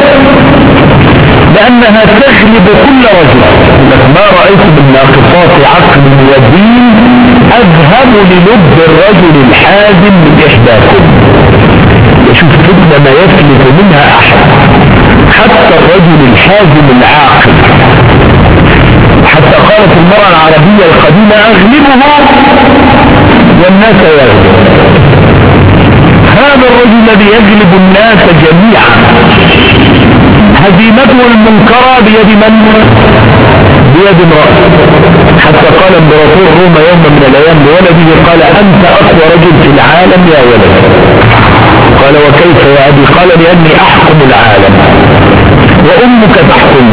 Speaker 1: لأنها تغلب كل رجل، ما رأيت من ناقصات عقل ودين أذهب للب الرجل الحازم من إحداكم. يشوف فتنة ما يفلت منها أحد، حتى الرجل الحازم العاقل. حتى قالت المرأة العربية القديمة أغلبه والناس يغلب. هذا الرجل الذي يغلب الناس جميعا هزيمته المنكرة بيد من؟ بيد امرأة. حتى قال امبراطور روما يوم من الأيام لولده قال أنت أقوى رجل في العالم يا ولد. قال وكيف يا أبي؟ قال لأني أحكم العالم وأمك تحكم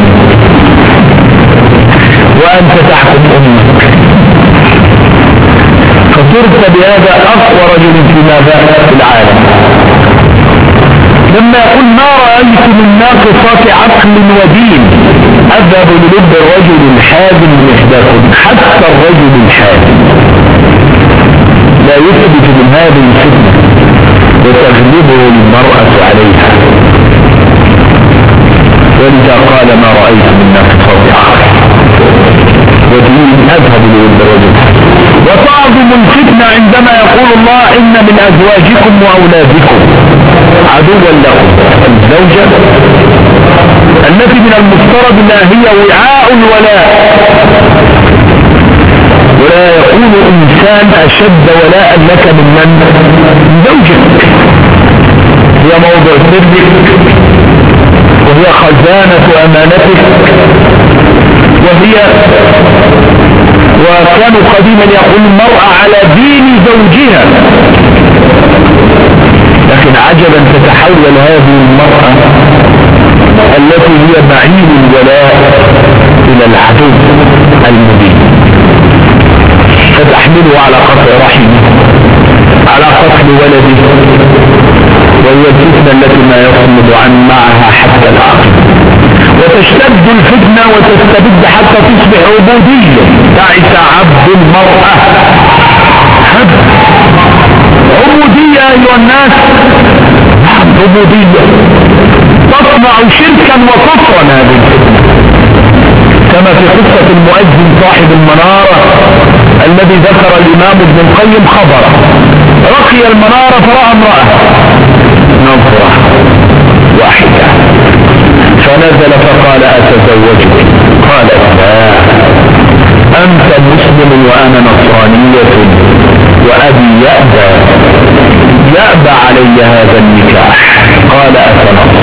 Speaker 1: وأنت تحكم أمك، فصرت بهذا أقوى رجل في ماذا؟ في العالم. لما يقول ما رأيت من ناقصات عقل ودين أذهب للب الرجل الحازم من إحداكم، حتى الرجل الحازم لا يثبت من هذه الفتنة وتغلبه المرأة عليها. ولذا قال ما رأيت من ناقصات عقل ودين أذهب للب الرجل. وتعظم الفتنة عندما يقول الله إن من أزواجكم وأولادكم عدوا لكم، الزوجة التي من المفترض ما هي وعاء الولاء، ولا يكون إنسان أشد ولاء لك من من؟ من زوجك. هي موضع سرك وهي خزانة أمانتك، وهي وكانوا قديما يقول المرأة على دين زوجها، لكن عجبا تتحول هذه المرأة التي هي معين الولاء إلى العدو المبين، فتحمله على قطع رحمه، على قتل ولده، وهي الفتنة التي ما يصمد عن معها حتى العقل. وتشتد الفتنة وتستبد حتى تصبح عبودية. تعس عبد المرأة، عبد عبودية أيها الناس، عبودية تصنع شركا وكفرا. هذه الفتنة كما في قصة المؤذن صاحب المنارة الذي ذكر الإمام ابن القيم خبره، رقي المنارة فرأى امرأة نظرة واحدة فنزل فقال أتزوجك؟ قالت لا، أنت مسلم وأنا نصرانية وأبي يأبى يأبى علي هذا النكاح. قال أتنصر،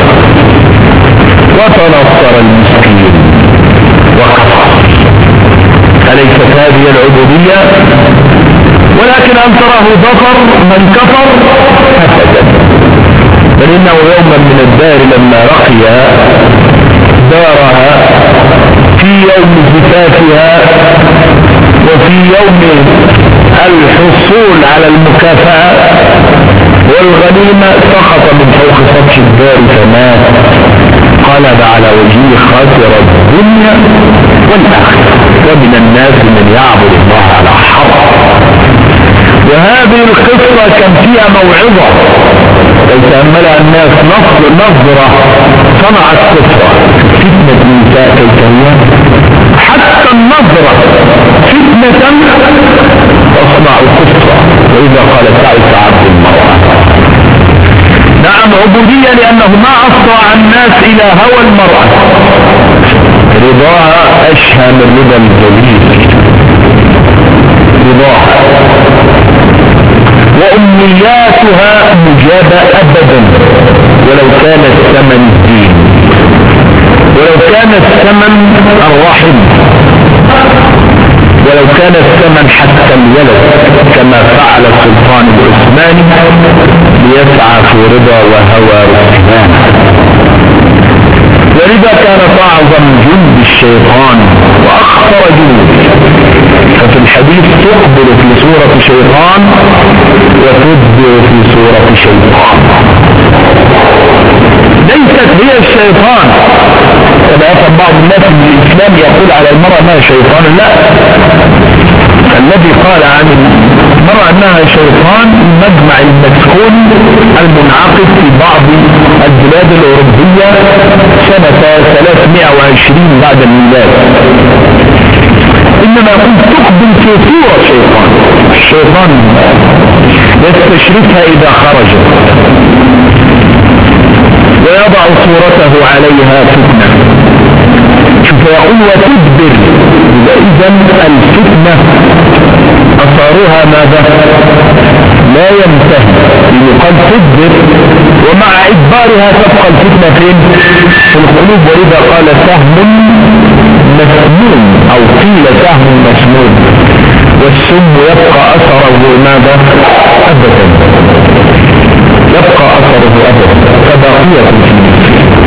Speaker 1: وتنصر المسكين وكفر. أليست هذه العبودية؟ ولكن أن تراه ظفر من كفر أبدا. بل إنه يوما من الدار لما رقي دارها في يوم زفافها وفي يوم الحصول على المكافأة والغنيمة سقط من فوق سطح الدار فمات، قلب على وجهه خاسر الدنيا والآخرة. ومن الناس من يعبد الله على حرف. وهذه القصة كان فيها موعظة لو تأملها الناس، نظرة صنعت كفرة. فتنة النساء كيف هي؟ حتى النظرة فتنة تصنع كفرة. وإذا قال تعس عبد المرأة. نعم عبودية، لأنه ما أسرع الناس إلى هوى المرأة، رضاها أشهى من رضا الجليل، رضاها وأمنياتها مجابة أبدا ولو كان الثمن الدين، ولو كان الثمن الرحم، ولو كان الثمن حتى الولد، كما فعل السلطان العثماني ليسعى في رضا وهوى رسلان. ولذا كانت أعظم جند الشيطان وأخطر جنود. ففي الحديث تقبل في صورة شيطان وتدبر في صورة شيطان، ليست هي الشيطان كما يفهم بعض الناس من الإسلام يقول على المرأة ما شيطان. لا، الذي قال عن المرأة انها شيطان المجمع المسكون المنعقد في بعض البلاد الأوروبية سنة ثلاثمائة وعشرين بعد الميلاد. إنما كنت تقبل في صورة شيطان، الشيطان يستشرفها إذا خرجت ويضع صورته عليها فتنة. فيقول وتدبر. إذن الفتنة أثارها ماذا؟ لا ينتهي. يقال تدبر ومع إدبارها تبقى الفتنة فين؟ في القلوب. وإذا قال سهم مسموم أو قيل سهم مسموم، والسم يبقى أثره ماذا؟ أبدا، يبقى أثره أبدا كبقية فيه.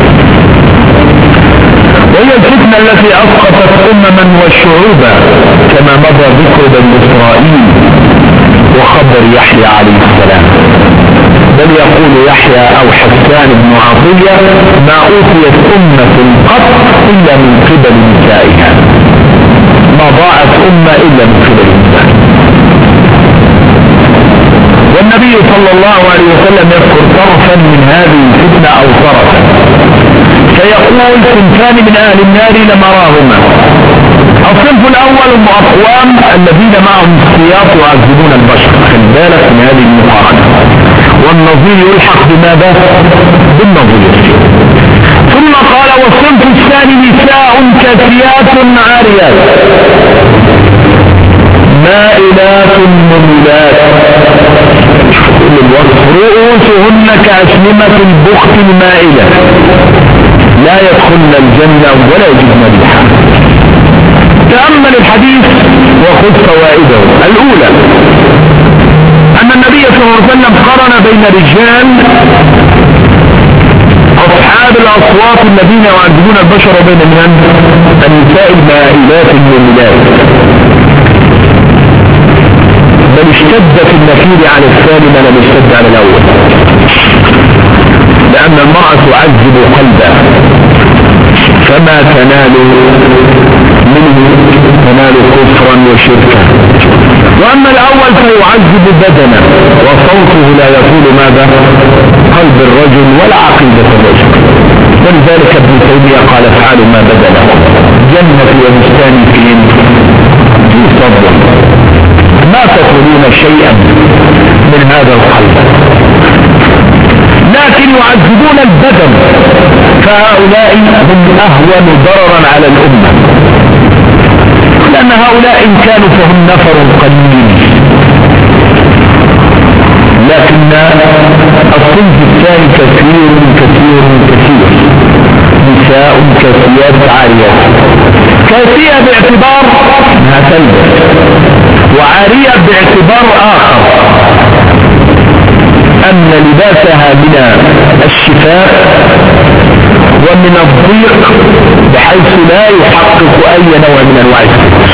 Speaker 1: وهي الفتنة التي أسقطت أمما وشعوبا كما مضى ذكر بني إسرائيل وخبر يحيى عليه السلام. بل يقول يحيى أو حسان بن عطية ما أوتيت أمة قط إلا من قبل نسائها، ما ضاعت أمة إلا من قبل نسائها. والنبي صلى الله عليه وسلم يذكر طرفا من هذه الفتنة أو طرفا، فيقول صنفان من أهل النار لمراهما. الصنف الأول هم أقوام الذين معهم السياط يعذبون البشر. خلي بالك من هذه المقارنة، والنظير يلحق بماذا؟ بالنظير. ثم قال والصنف الثاني نساء كاسيات عاريات مائلات مميلات، رؤوسهن كأسنمة البخت المائلة لا يدخلن الجنة ولا يجدن ريحها. تأمل الحديث وخذ فوائده. الأولى أن النبي صلى الله عليه وسلم قارن بين رجال أصحاب الأصوات الذين يعذبون البشر وبين من النساء المائلات المميلات، بل اشتد في النكير على الثاني ما لم يشتد على الأول، لأن المرأة تعذب قلبها فما تنال منه تنال كفرا وشركا. وأما الأول فيعذب بدنا وصوته لا يطول ماذا؟ قلب الرجل ولا عقيدة الرجل. ولذلك ابن تيمية قال افعلوا ما بدا لكم، جنة وبستان فين؟ في صدر، ما تطلبون شيئا من هذا القلب، لكن يعذبون البدن، فهؤلاء هم أهون ضررا على الأمة، لأن هؤلاء إن كانوا فهم نفر قليل. لكن الصنف الثاني كثير كثير كثير، نساء كثيرات عاريات. كثيرة باعتبار انها تلبس، وعارية باعتبار آخر أن لباسها من الشفاء ومن الضيق بحيث لا يحقق أي نوع من أنواع الستر،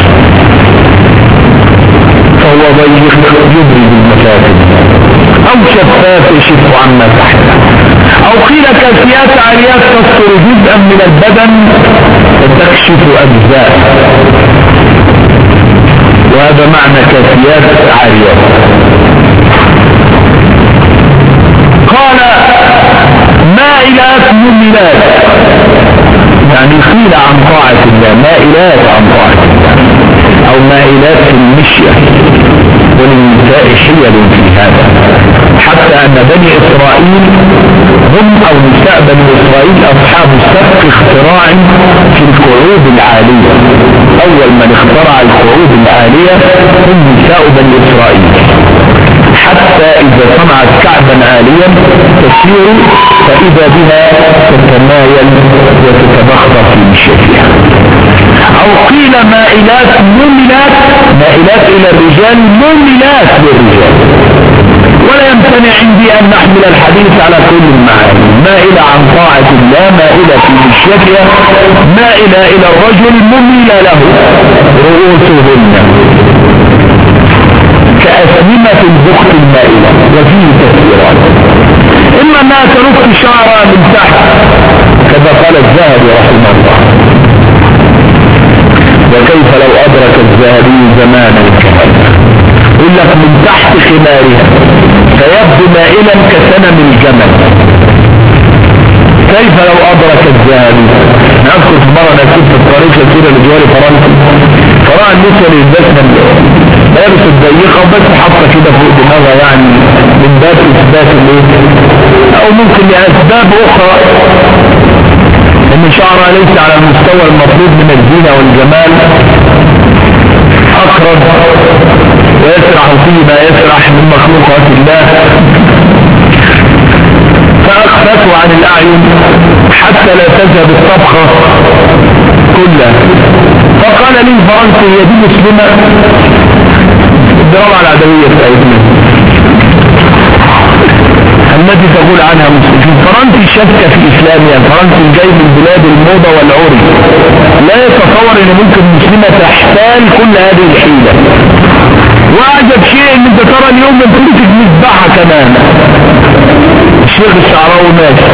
Speaker 1: فهو ضيق يبرد المفاتن، أو شفاف يشف عما تحته، أو قيل كاسيات عاريات تستر جزءا من البدن وتكشف أجزاء، وهذا معنى كاسيات عاريات. قال مائلات مميلات، يعني قيل عن طاعة الله مائلات عن طاعة الله، أو مائلات في المشية، وللنساء حيل في هذا، حتى أن بني إسرائيل هم أو نساء بني إسرائيل أصحاب سبق اختراع في القعود العالية. أول من اخترع القعود العالية هم نساء بني إسرائيل، حتى إذا صنعت كعبا عاليا تسير فإذا بها تتمايل وتتبخر في مشيتها. أو قيل مائلات مميلات، مائلات إلى الرجال مميلات للرجال، ولا يمتنع عندي أن نحمل الحديث على كل المعاني، مائلة عن طاعة الله، مائلة في مشيتها، مائلة إلى الرجل مميلة له رؤوسهن كأسنمة البخت المائلة، وفيه تفسيرات، إما أنها ترك شعرها من تحت كما قال الذهبي رحمه الله، وكيف لو أدرك الذهبي زمانا كهذا، يقول لك من تحت خمارها فيبدو مائلا كسنم الجمل. كيف لو أدرك الذهبي؟ نذكر في مرة نكتب في الطريق كده لجوار فرنسا، فرأى النسوة للبسنا ملابس الضيقة بس حاطة كده فوق دماغها، يعني من باب إثبات الليل، أو ممكن لأسباب أخرى إن شعرها ليس على المستوى المطلوب من الزينة والجمال، أقرب ويسرح فيه ما يسرح من مخلوقات الله، فأخفته عن الأعين حتى لا تذهب الطبخة كلها. فقال لي الفرنسي هي دي مسلمة؟ الدراما العدوية بتاعتنا التي تقول عنها مسلم. في الفرنسي شك في إسلامها، الفرنسي جاي من بلاد الموضة والعري، لا يتصور ان ممكن مسلمة تحتال كل هذه الحيلة. واعجب شيء ان انت ترى اليوم من تمسك مذبحة كمان، الشيخ الشعراوي ماشي،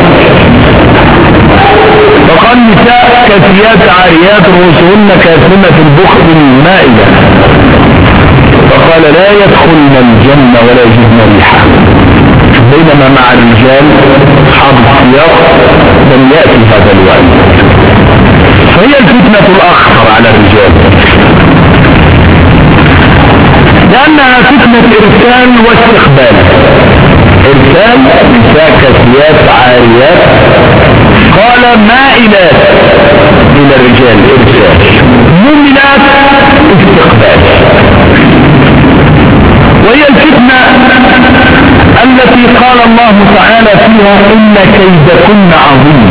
Speaker 1: فقال نساء كاسيات عاريات رؤوسهن كاسنمة البخت المائلة، فقال لا يدخلن الجنة ولا يجدن ريحها، بينما مع الرجال أصحاب السياق لم يأتي هذا الوعي. فهي الفتنة الأخطر على الرجال، لأنها فتنة إرسال واستقبال. إرسال نساء كاسيات عاريات، قال مائلات إلى الرجال إرسال، مميلات استقبال. وهي الفتنة التي قال الله تعالى فيها إن كيدكن عظيم،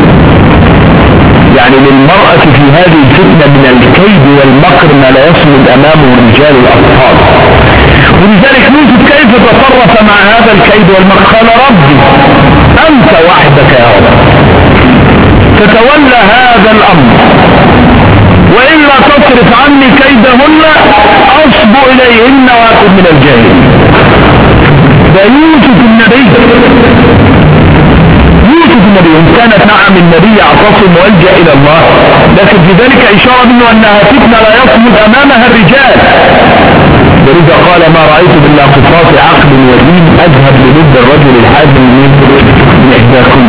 Speaker 1: يعني للمرأة في هذه الفتنة من الكيد والمكر ما لا يصمد أمامه الرجال الأبطال. ولذلك يوسف كيف تصرف مع هذا الكيد والمكر؟ قال ربي أنت وحدك يا رب تتولى هذا الأمر، وإلا تصرف عني كيدهن أصب إليهن وأكن من الجاهلين. ده يوسف النبي، يوسف النبي إن كانت نعم النبي يعتصم ويلجأ إلى الله، لكن في ذلك إشارة منه أنها فتنة لا يصمد أمامها الرجال. ولذا قال ما رأيت بالناقصات عقل ودين أذهب لضد الرجل الحازم من من إحداكم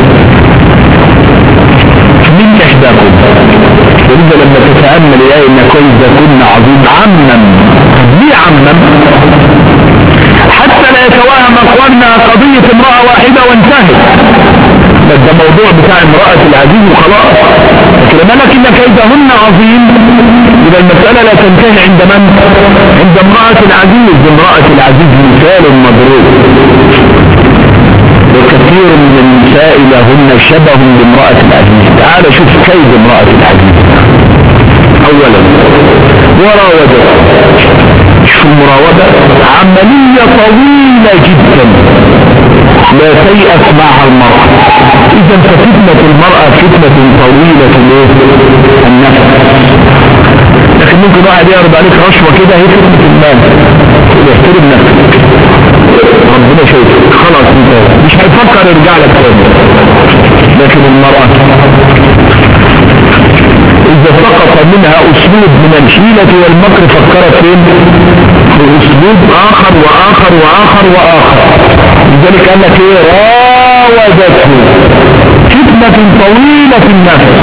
Speaker 1: من إحداكم. ولذا لما تتأمل الآية إن كيدكن عظيم عمم، ليه عمم؟ حتى لا يتوهم أخواننا قضية امرأة واحدة وانتهت، بس ده موضوع بتاع امرأة العزيز وخلاص. لكن لما لكن كيدهن عظيم يبقى المسألة لا تنتهي عند من؟ عند امرأة العزيز. امرأة العزيز مثال مضروب، وكثير من النساء لهن شبه بامرأة العزيز. تعال شوف كيد امرأة العزيز. اولا مراودة، شوف المراودة عملية طويلة طويلة جدا لا تيأس معها المرأة. إذا ففتنة المرأة فتنة طويلة النفس. لكن ممكن واحد يعرض عليك رشوة كده، هي فتنة المال، يحترم نفسك ربنا شايفك خلاص انت مش هيفكر يرجع لك تاني. لكن المرأة إذا سقط منها أسلوب من الحيلة والمكر فكرت فين؟ في أسلوب آخر وآخر وآخر وآخر. لذلك قال لك إيه؟ راودته، فتنة طويلة النفس.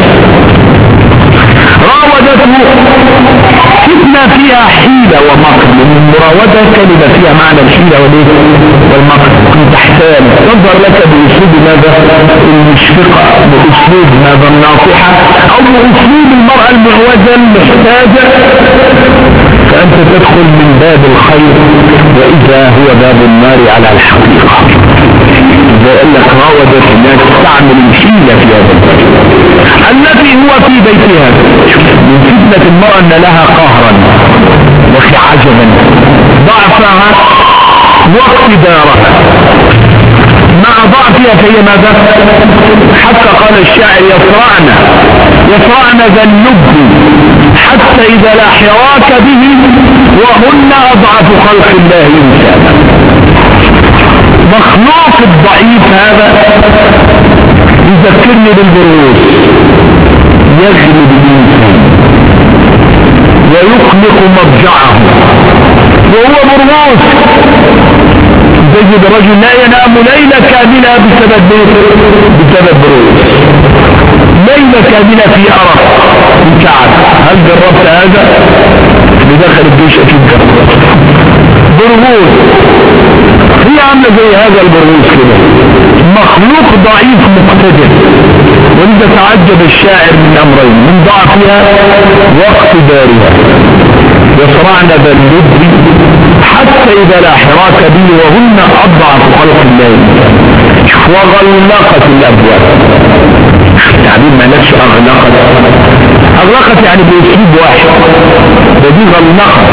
Speaker 1: راودته فتنة فيها حيلة ومكر، لأن المراودة كلمة فيها معنى الحيلة والمكر. كنت تحتاج تظهر لك بأسلوب ماذا؟ المشفقة، بأسلوب ماذا؟ الناصحة، أو بأسلوب المرأة المعوزة المحتاجة، فأنت تدخل من باب الخير وإذا هو باب النار على الحقيقة. إذا قال لك راودت الناس تعمل الحيلة في هذا الباب التي هو في بيتها. من فتنة المرأة أن لها قهرا وفي عجبا ضعفها واقتدارها. مع ضعفها فهي ماذا؟ حتى قال الشاعر يصرعن يصرعن ذا اللب حتى إذا لا حراك به وهن أضعف خلق الله إنسانا. مخلوق الضعيف هذا يذكرني بالبروس، يغلب الإنسان ويقلق مضجعه وهو برغوث. تجد الرجل لا ينام ليلة كاملة بسبب بسبب برغوث، ليلة كاملة في أرق في كعب. هل جربت هذا؟ بداخل الجيش أكيد جربت. برغوث هي عاملة زي هذا البرغوث كده، مخلوق ضعيف مقتدر. ولذا تعجب الشاعر من أمرين، من ضعفها واقتدارها. يصرعن ذا اللب حتى إذا لا حراك به وهن أضعف خلق الله. وغلقت الأبواب، تعبير ما نفسه أغلقت. أغلقت يعني بأسلوب واحد، ودي غلقت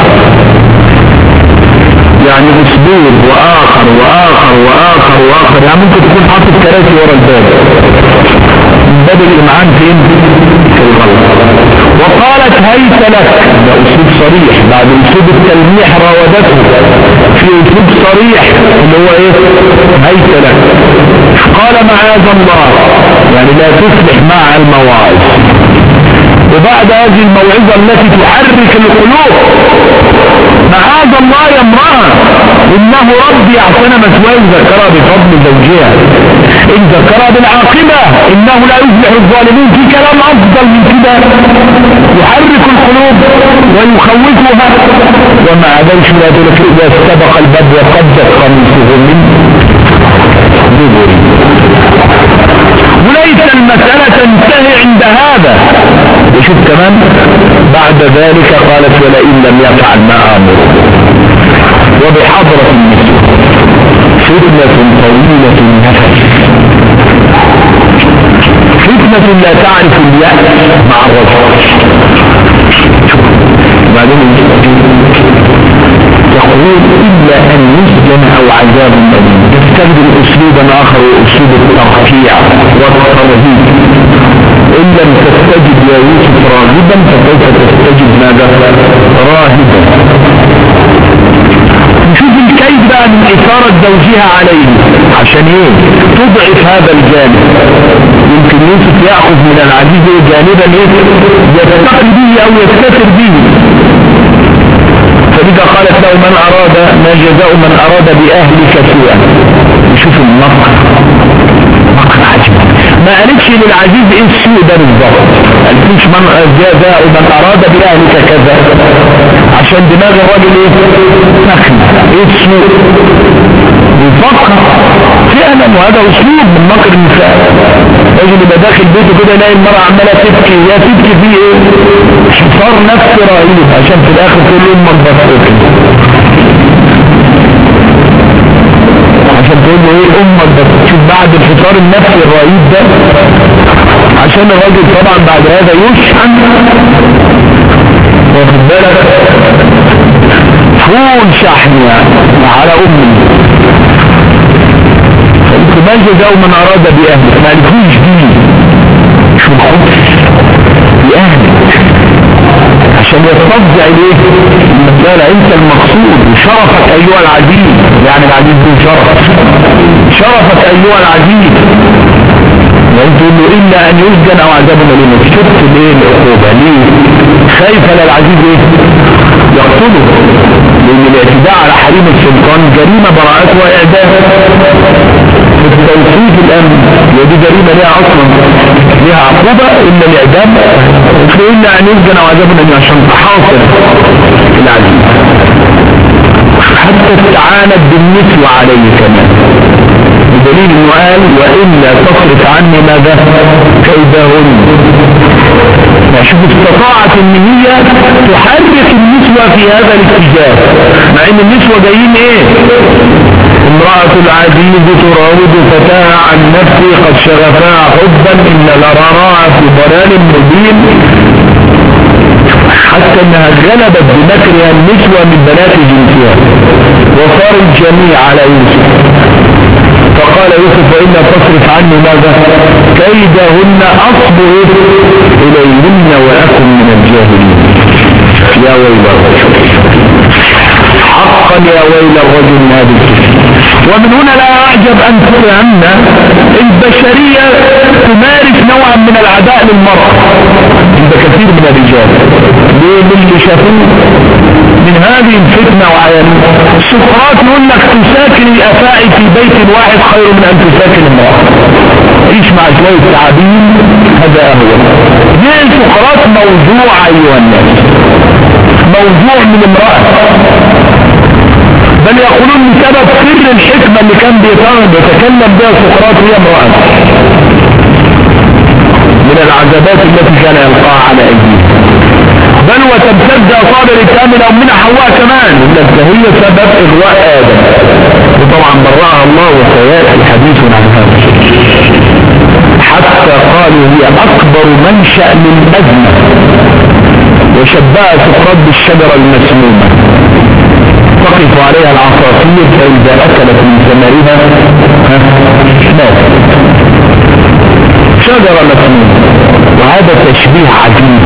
Speaker 1: يعني أسلوب وآخر وآخر وآخر وآخر. يعني ممكن تكون حاطط كراسي ورا الباب من باب الإمعان فين؟ في الغلق. وقالت هيت لك، ده أسلوب صريح بعد أسلوب التلميح. راودته في أسلوب صريح اللي هو إيه؟ هيت لك. قال معاذ الله، يعني لا تفلح مع المواعظ. وبعد هذه الموعظة التي تحرك القلوب معاذ الله يمرها، إنه ربي أحسن مثواي. ذكرها بفضل زوجها، إن ذكرها بالعاقبة إنه لا يفلح الظالمين. في كلام أفضل من كده يحرك القلوب ويخوفها. ومع ذلك لا تلك إذا استبق الباب وقدت قميصه من دبر. وليس المسألة تنتهي عند هذا. وشوف كمان بعد ذلك قالت ولئن لم يفعل ما آمر. وبحضرة النسوة فتنة طويلة النفس، فتنة لا تعرف اليأس مع الرجل. بعدين يقول إلا أن يسجن أو عذاب أليم. تستخدم أسلوبا آخر وأسلوب الترقيع والترهيب. إن لم تستجب يا يوسف راغبا فسوف تستجب ماذا؟ راهبا. نشوف الكيد بقى من إثارة زوجها عليه عشان ايه؟ تضعف هذا الجانب. يمكن يوسف يأخذ من العزيز جانبا ايه؟ يتقي به أو يستتر به. فلذا قالت له من أراد ما جزاء من أراد بأهلك سوءا. نشوف المقر مقر عجيب. ما قالتش للعزيز ايه السوء ده بالضبط، قالتليش من جزاء من أراد بأهلك كذا، عشان دماغ الراجل ايه؟ نخل ايه السوء بيفكر فعلا. وهذا اسلوب من مكر النساء. الراجل يبقى داخل بيته كده يلاقي المرأة عمالة تبكي، يا تبكي فيه ايه؟ حصار نفسي رهيب، عشان في الاخر كل يوم مرضى تبكي، عشان تقول له ايه امك بس. شوف بعد الحصار النفسي الرهيب ده، عشان الراجل طبعا بعد هذا يشحن، واخد بالك، فول شحن يعني على امي. ما جزاء من أراد بأهلك، ما لكوش دين شو الخبز بأهلك عشان يتفضع إليه المسألة. أنت المقصود شرفك أيها العزيز، يعني العزيز ذو شرف، شرفك أيها العزيز، وانت تقول له إلا أن يسجن أو عذاب أليم. شفت ليه العقوبة؟ ليه؟ خايف على العزيز إيه؟ يقتله، لأن الاعتداء على حريم السلطان جريمة براءتها إعدام. في التوصيف الأمن ودي جريمة ليها أصلا ليها عقوبة إلا الإعدام، إلا أن يسجن أو عذاب أليم عشان تحاصر العزيز. حتى استعانت بالنسوة عليه كمان، بدليل انه قال وإلا تصرف عني ماذا كيدهن. شوف استطاعت ان هي تحرك النسوة في هذا الاتجاه، مع ان النسوة جايين ايه؟ امرأة العزيز تراود فتاها عن نفسي قد شغفها حبا إن لراها في ضلال مبين، حتى انها غلبت بمكرها النسوة من بنات جنسها وصار الجميع على يوسف. فقال يوسف وإلا تصرف عني ماذا كيدهن أصب إليهن وأكن من الجاهلين. يا ويل الرجل، حقا يا ويل الرجل هذه. ومن هنا لا أعجب أن أن البشرية تمارس نوعا من العداء للمرأة عند كثير من الرجال. ليه؟ اللي شافوه من هذه الفتنة وعيان سقراط يقول لك تساكن الأفاعي في بيت واحد خير من أن تساكن المرأة. عيش مع شوية تعابين هذا أهون. ليه سقراط موضوع أيها الناس، موضوع من امرأة، بل يقولون بسبب سر الحكمة اللي كان بيتكلم بها سقراط هي امرأة من العذابات التي كان يلقاها على أيديه، بل وتمتد أصابع الكامل أو من حواء كمان، هي سبب إغواء آدم، وطبعا برأها الله وسيأتي الحديث عن هذا. حتى قالوا هي أكبر منشأ للأزمة، وشبهها سقراط بالشجرة المسمومة تقف عليها العصافير فإذا أكلت من ثمرها ماتت، شجرة مسمومة. وهذا تشبيه عجيب.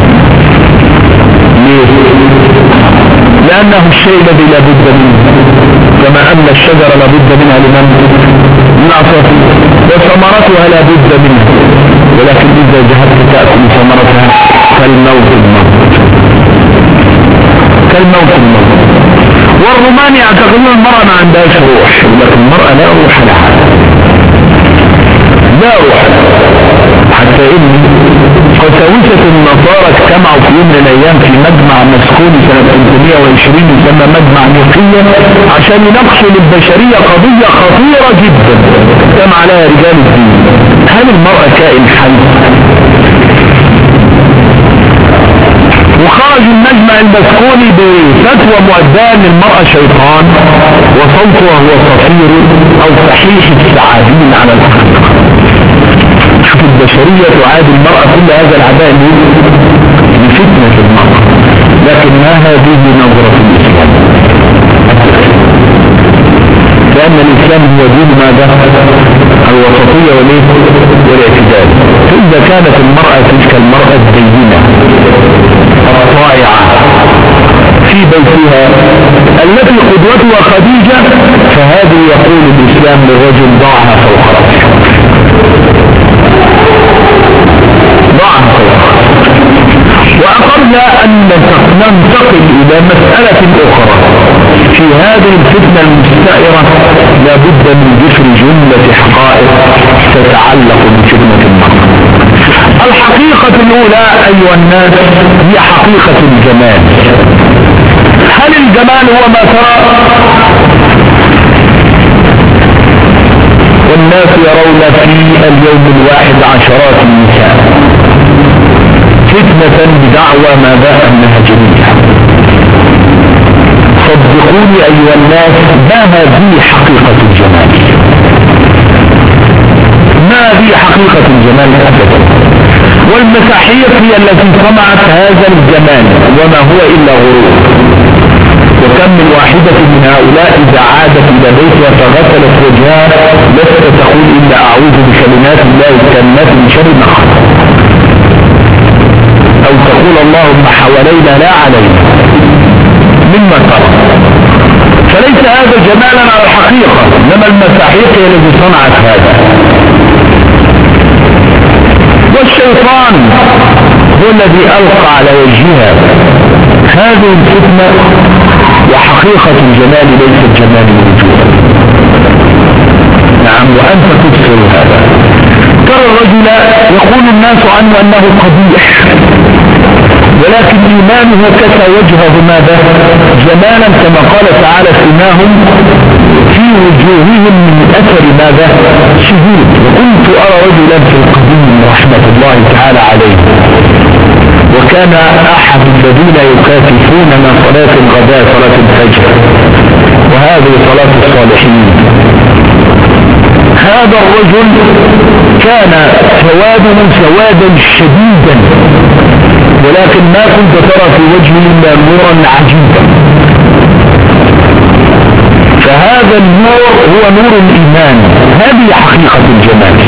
Speaker 1: ليه؟ لأنه الشيء الذي لا بد منه، كما أن الشجرة لا بد منها لمن؟ من العصافير، وثمرتها لا بد منها، ولكن إذا ذهبت تأكل ثمرتها كالموت الموت كالموت الموت. والرومان يعتقدون المرأة ما عندهاش روح، لكن المرأة لا روح لها، لا روح لها. حتى إن قساوسة النصارى اجتمعوا في يوم من الأيام في مجمع مسكون سنة ثلاثمائة وعشرين يسمى مجمع نيقية عشان يناقشوا للبشرية قضية خطيرة جدا اجتمع عليها رجال الدين: هل المرأة كائن حي؟ وخرج المجمع المسكوني بفتوى مؤداه ان المرأة شيطان وصوتها هو صفير او صحيح الثعابين على الحقيقة. شوف البشرية تعادي المرأة كل هذا العداء لفتنة المرأة، لكن ما هذه نظرة الإسلام؟ لأن الإسلام هو دين ماذا؟ الوسطية والاعتدال. فإذا كانت المرأة تلك المرأة الدينة الطائعة في بيتها التي قدوتها خديجة، فهذه يقول الإسلام للرجل ضعها فوق رأسك، ضعها فوق رأسك. وقبل أن ننتقل إلى مسألة أخرى في هذه الفتنة المستعرة لابد من ذكر جملة حقائق تتعلق بفتنة المرأة. الحقيقة الأولى أيها الناس هي حقيقة الجمال. هل الجمال هو ما ترى؟ والناس يرون في اليوم الواحد عشرات النساء فتنة بدعوى ماذا؟ أنها جميلة. صدقوني أيها الناس ما هذه حقيقة الجمال، ما هذه حقيقة الجمال أبدا. والمسيحية هي التي صنعت هذا الجمال وما هو إلا غرور، وكم من واحدة من هؤلاء إذا عادت إلى بيتها فغسلت وجهها لست تقول إلا أعوذ بكلمات الله التامات من شر ما خلق، أو تقول اللهم حوالينا لا علينا مما ترى. فليس هذا جمالا على الحقيقة، إنما المساحيق هي التي صنعت هذا. والشيطان هو الذي ألقى على وجهها هذه الفتنة. وحقيقة الجمال ليست جمال الوجود، نعم، وأنت تبصر هذا. ترى الرجل يقول الناس عنه أنه قبيح، ولكن إيمانه كسى وجهه ماذا؟ جمالا، كما قال تعالى سماهم في وجوههم من أثر ماذا؟ سجود. وكنت أرى رجلا في القديم رحمة الله تعالى عليه، وكان أحد الذين يكافئوننا صلاة الغداء صلاة الفجر، وهذه صلاة الصالحين. هذا الرجل كان سواده سوادا شديدا، ولكن ما كنت ترى في وجهه إلا نورا عجيبا. فهذا النور هو نور الإيمان. هذه حقيقة الجمال.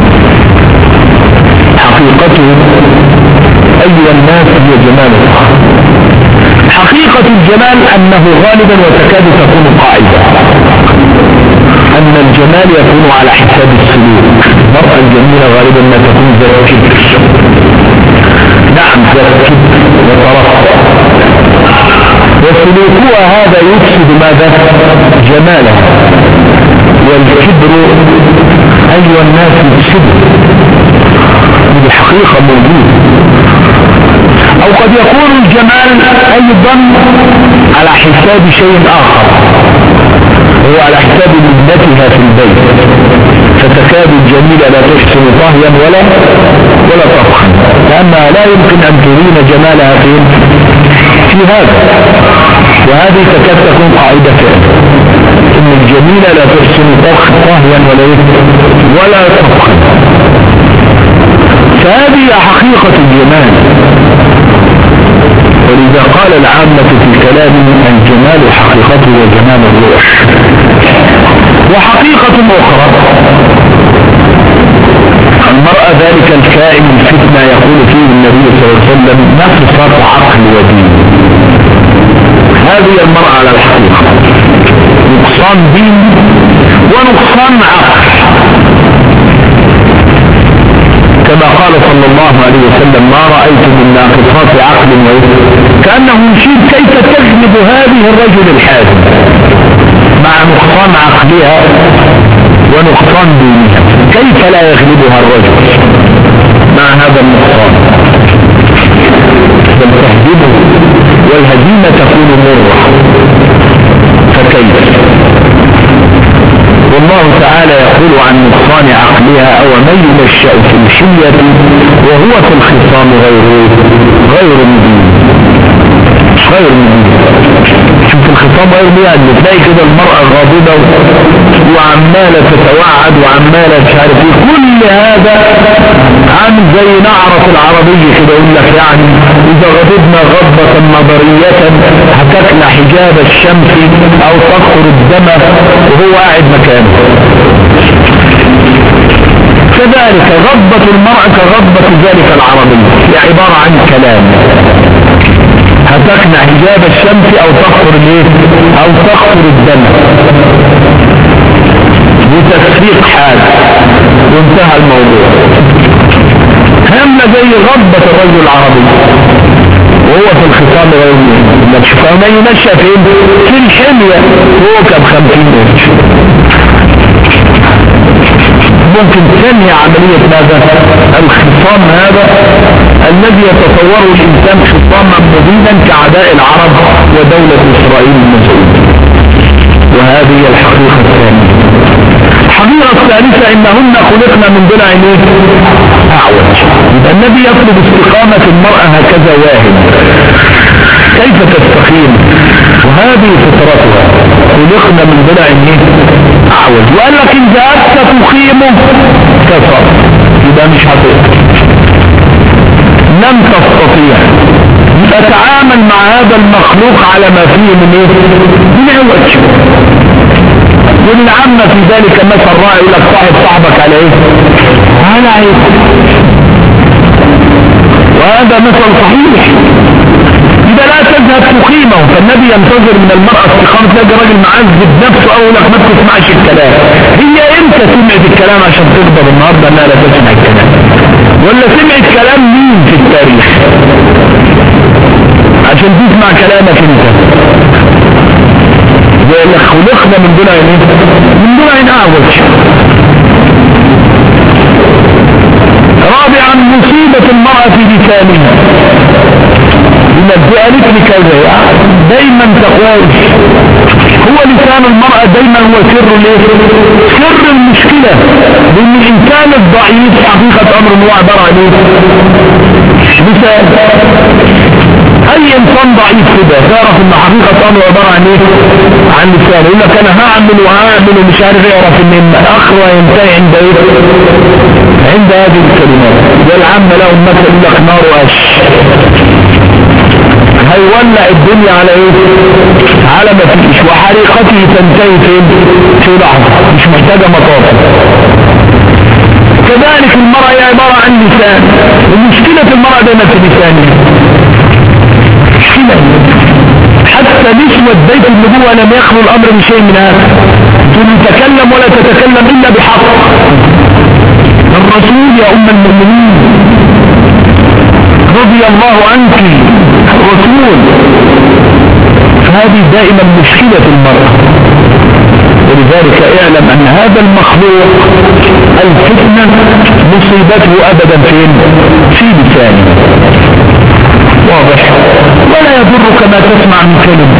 Speaker 1: حقيقته أيها الناس هي جمال الله. حقيقة الجمال أنه غالبا وتكاد تكون قاعدة أن الجمال يكون على حساب السلوك. المرأة الجميلة غالبا ما تكون ذات كبر، نعم ذات كبر وترفع، وسلوكها هذا يفسد ماذا؟ جمالها. والكبر أيها الناس يفسده، هذه حقيقة موجودة. أو قد يكون الجمال أيضا على حساب شيء آخر، هو على حساب مدتها في البيت، فتكاد الجميلة لا تحسن طهيا ولا ولا طبخا، لأنها لا يمكن أن ترين جمالها في في هذا. وهذه تكاد تكون قاعدة فعلا، إن الجميلة لا تحسن طبخ طهيا ولا ولا طبخا. فهذه حقيقة الجمال. ولذا قال العامة في الكلام الجمال حقيقته وجمال الروح. وحقيقة أخرى المرأة ذلك الكائن الفتنة يقول فيه النبي صلى الله عليه وسلم نقصت عقل ودين. هذه المرأة على الحقيقة نقصان دين ونقصان عقل، كما قال صلى الله عليه وسلم ما رأيت من ناقصات عقل وإثم، كأنه يشير كيف تغلب هذه الرجل الحازم مع نقصان عقلها ونقصان دينها، كيف لا يغلبها الرجل مع هذا النقصان؟ بل تهزمه، والهزيمة تكون مرة، فكيف؟ والله تعالى يقول عن نقصان عقلها أو من ينشأ في الحلية وهو في الخصام غير غير مبين غير مبين. شوف الخصام غير مبين، يعني تلاقي كده المرأة غاضبة وعمالة تتوعد وعمالة مش عارف ايه، كل هذا عامل زي نعرة العربية كده، يقول لك يعني إذا غضبنا غضبة نظرية هتكلى حجاب الشمس أو تقطر الدم وهو قاعد مكانه. كذلك غضبة المرأة كغضبة ذلك العربي، هي عبارة عن كلام، هتكنى حجاب الشمس أو تقطر الايه أو تقطر الدم، بتسريق حال وانتهى الموضوع. همنا زي غضبة الرجل العربي وهو في الخصام غير مهم، ما ينشأ فين؟ في الحمية، هو كم خمسين قرش. ممكن تنهي عملية ماذا؟ الخصام هذا الذي يتصوره الإنسان خصاما مبينا كعداء العرب ودولة إسرائيل المسؤولة. وهذه هي الحقيقة الثانية. الحقيقة الثالثة إنهن خلقنا من ضلع أعوج. يبقى النبي يطلب استقامة المرأة هكذا واهب، كيف تستقيم؟ وهذه فطرتها، خلقنا من ضلع أعوج. وقال لك إن ذهبت تقيمه كفر، يبقى مش هتقدر. لم تستطيع فتعامل مع هذا المخلوق على ما فيه من ايه؟ من عوج. والعامة في ذلك مثل رأي يقول لك صاحب صاحبك على ايه؟ على عيب. وهذا مثل صحيح. إذا لا تذهب تقيمه، فالنبي ينتظر من المرأة استقامة. تلاقي راجل معذب نفسه أو لك ما تسمعش الكلام. هي امتى سمعت الكلام عشان تغضب النهارده انها لا تسمع الكلام؟ ولا سمعت كلام مين في التاريخ عشان تسمع كلامك انت؟ زي اللي خلقنا من دون عينين من دون عين اعوج. رابعا مصيبة المرأة في لسانها. لما قالت لي كذا دايما تقول هو لسان المرأة دايما هو سر ليه؟ سر المشكلة. لان الانسان الضعيف حقيقة امر هو عبارة عن ايه؟ لسان. اي انسان ضعيف كده تعرف ان حقيقة امر عبارة عن ايه؟ عن لسان. يقول لك انا هعمل وهعمل ومش عارف يعرف ان اخره ينتهي عند ايه؟ عند هذه الكلمات. والعامة له المثل يقول لك نار وقش، هيولع الدنيا على ايه؟ على ما فيش، وحريقته تنتهي فين؟ في لحظة، مش محتاجة مطاف. كذلك المرأة هي عبارة عن لسان. ومشكلة المرأة دايما في لسانها. مشكلة حتى نسوة بيت النبوة لم يخلو الامر من شيء من هذا. تتكلم ولا تتكلم الا بحق. الرسول يا ام المؤمنين رضي الله عنك رسول. فهذه دائما مشكلة المرأة. ولذلك اعلم ان هذا المخلوق الفتنة مصيبته ابدا فين؟ في لسانه. واضح؟ ولا يضرك ما تسمع من كلمة،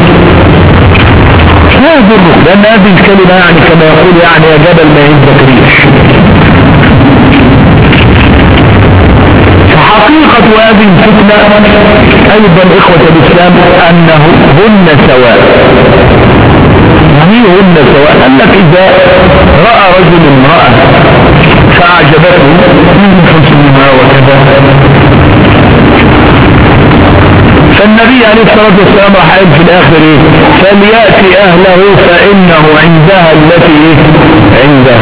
Speaker 1: لا يضرك، لان هذه الكلمة يعني كما يقول يعني يا جبل ما يهزك ريح. حقيقة هذه الفتنة ايضا اخوة الاسلام انه هن سواء. يعني هن سواء. انك اذا رأى رجل امرأة فاعجبته من حسنها وكذا، فالنبي عليه الصلاة والسلام راح يقول في الاخر ايه؟ فليأتي اهله فانه عندها التي عندها.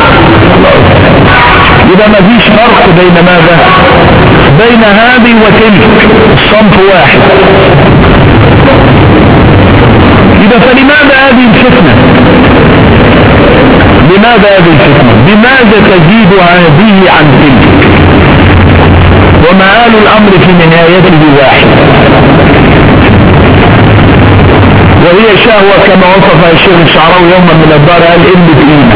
Speaker 1: يبقى ما فيش فرق بين ماذا؟ بين هذه وتلك، الصنف واحد. يبقى فلماذا هذه الفتنة؟ لماذا هذه الفتنة؟ بماذا تزيد هذه عن تلك؟ ومآل الامر في نهايته واحد، وهي شهوة كما وصفها الشيخ الشعراوي يوما من الدار قال قلة قيمة.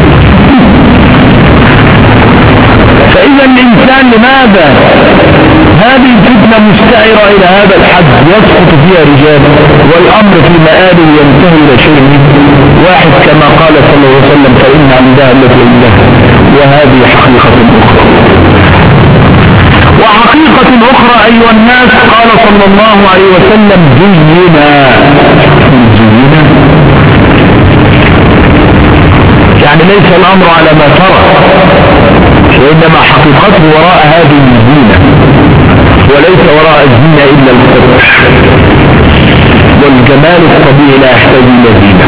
Speaker 1: فإذا الإنسان لماذا هذه الفتنة مستعرة إلى هذا الحد يسقط فيها رجال والأمر في مآله ينتهي إلى شيء واحد كما قال صلى الله عليه وسلم فإن عندها التي عندها. وهذه حقيقة أخرى. وحقيقة أخرى أيها الناس قال صلى الله عليه وسلم زينا. زينا يعني ليس الأمر على ما ترى، وإنما حقيقته وراء هذه الزينة. وليس وراء الزينة إلا القبح، والجمال الطبيعي لا يحتاج إلى زينة.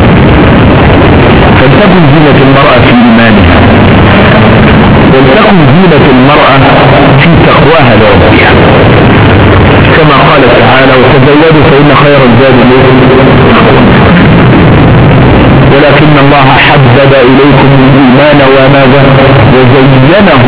Speaker 1: فلتكن زينة المرأة في إيمانها، ولتكن زينة المرأة في تقواها لربها، كما قال تعالى وتزودوا فإن خير الزاد ولكن الله حبب إليكم الإيمان وماذا وزينه.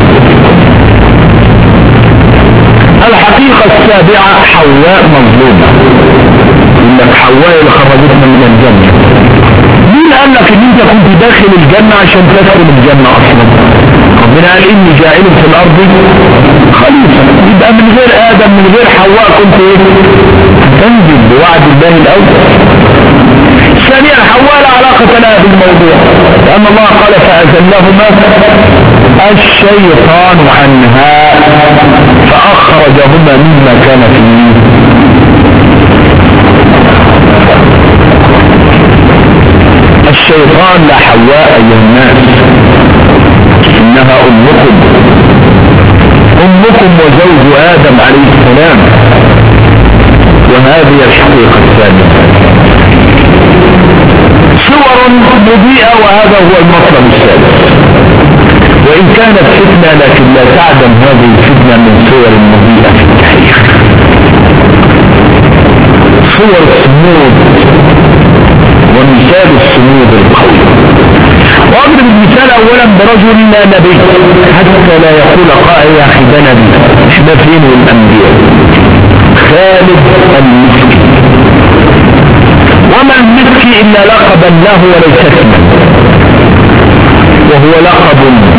Speaker 1: الحقيقة السابعة حواء مظلومة. يقول لك حواء اللي خرجتنا من الجنة. مين قال لك ان انت كنت داخل الجنة عشان تدخل الجنة اصلا؟ ربنا قال اني جاعل في الارض خليفة. يبقى من غير ادم من غير حواء كنت ايه؟ تنزل بوعد الله الاول. ثانيا حواء لا علاقة لها بالموضوع، لأن الله قال فأزلهما الشيطان عنها فأخرجهما مما كان فيه. الشيطان لحواء أيها الناس إنها أمكم أمكم وزوج آدم عليه السلام. وهذه الحقيقة الثانية. صور مضيئة، وهذا هو المطلب الثالث. وإن كانت فتنة لكن لا تعدم هذه الفتنة من صور مضيئة في التاريخ. صور الصمود ومثال الصمود القوي. وأضرب المثال أولا برجل لا نبي حتى لا يقول قائل يا أخي ده نبي، احنا فين الأنبياء؟ خالد المسكي. وما المسكي إلا لقبا له وليس اسما، وهو لقب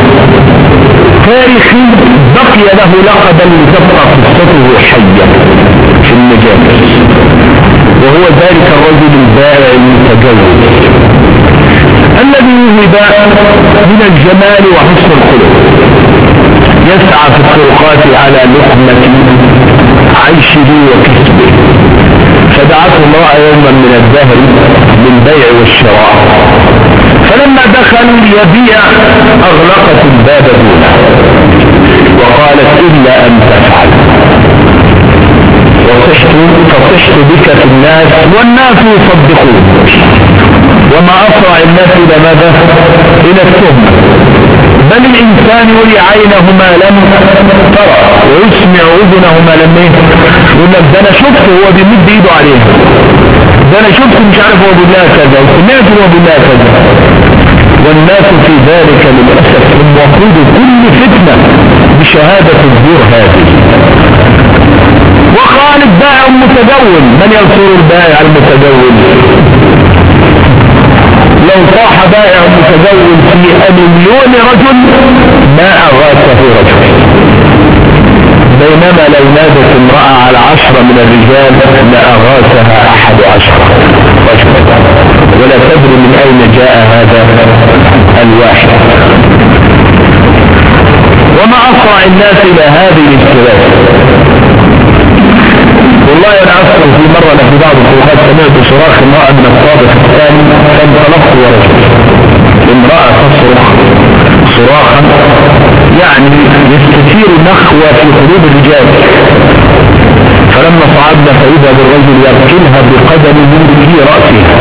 Speaker 1: تاريخي بقي له لقبا لتبقى قصته حية في المجالس، وهو ذلك الرجل البائع المتجوز الذي يهب من الجمال وحسن الخلق، يسعى في الطرقات على لقمة عيشه وكسبه. فدعته امرأة يوما من الدهر للبيع والشراء، فلما دخل يبيع أغلقت الباب دونه وقالت إلا أن تفعل. وصحت فصحت بك في الناس والناس يصدقون. وما أسرع الناس إلى ماذا؟ إلى التهمة. بل الإنسان يري عينه ما لم ترى ويسمع أذنه ما لم يقول لك ده أنا شفته هو بيمد إيده عليها، ده أنا شفته مش عارف هو بالله كذا وسمعت هو بالله كذا. والناس في ذلك للأسف هم وقود كل فتنة بشهادة الزور هذه. وخالد بائع متدول. من ينصر البائع المتدول؟ لو صاح بائع متدول في مليون رجل ما أغاثه رجل، بينما لو نادت امرأة على عشرة من الرجال لأغاثها أحد عشرة رجل، ولا تدري من أين جاء هذا الواحد. وما أسرع الناس إلى هذه الاختلاف. والله أنا أذكر في مرة في بعض الطرقات سمعت صراخ امرأة من الطابق الثاني، فانطلقت ورجل امرأة تصرخ صراخا يعني يستثير نخوة في قلوب الرجال. فلما صعدنا فإذا بالرجل يركلها بقدمه في رأسها،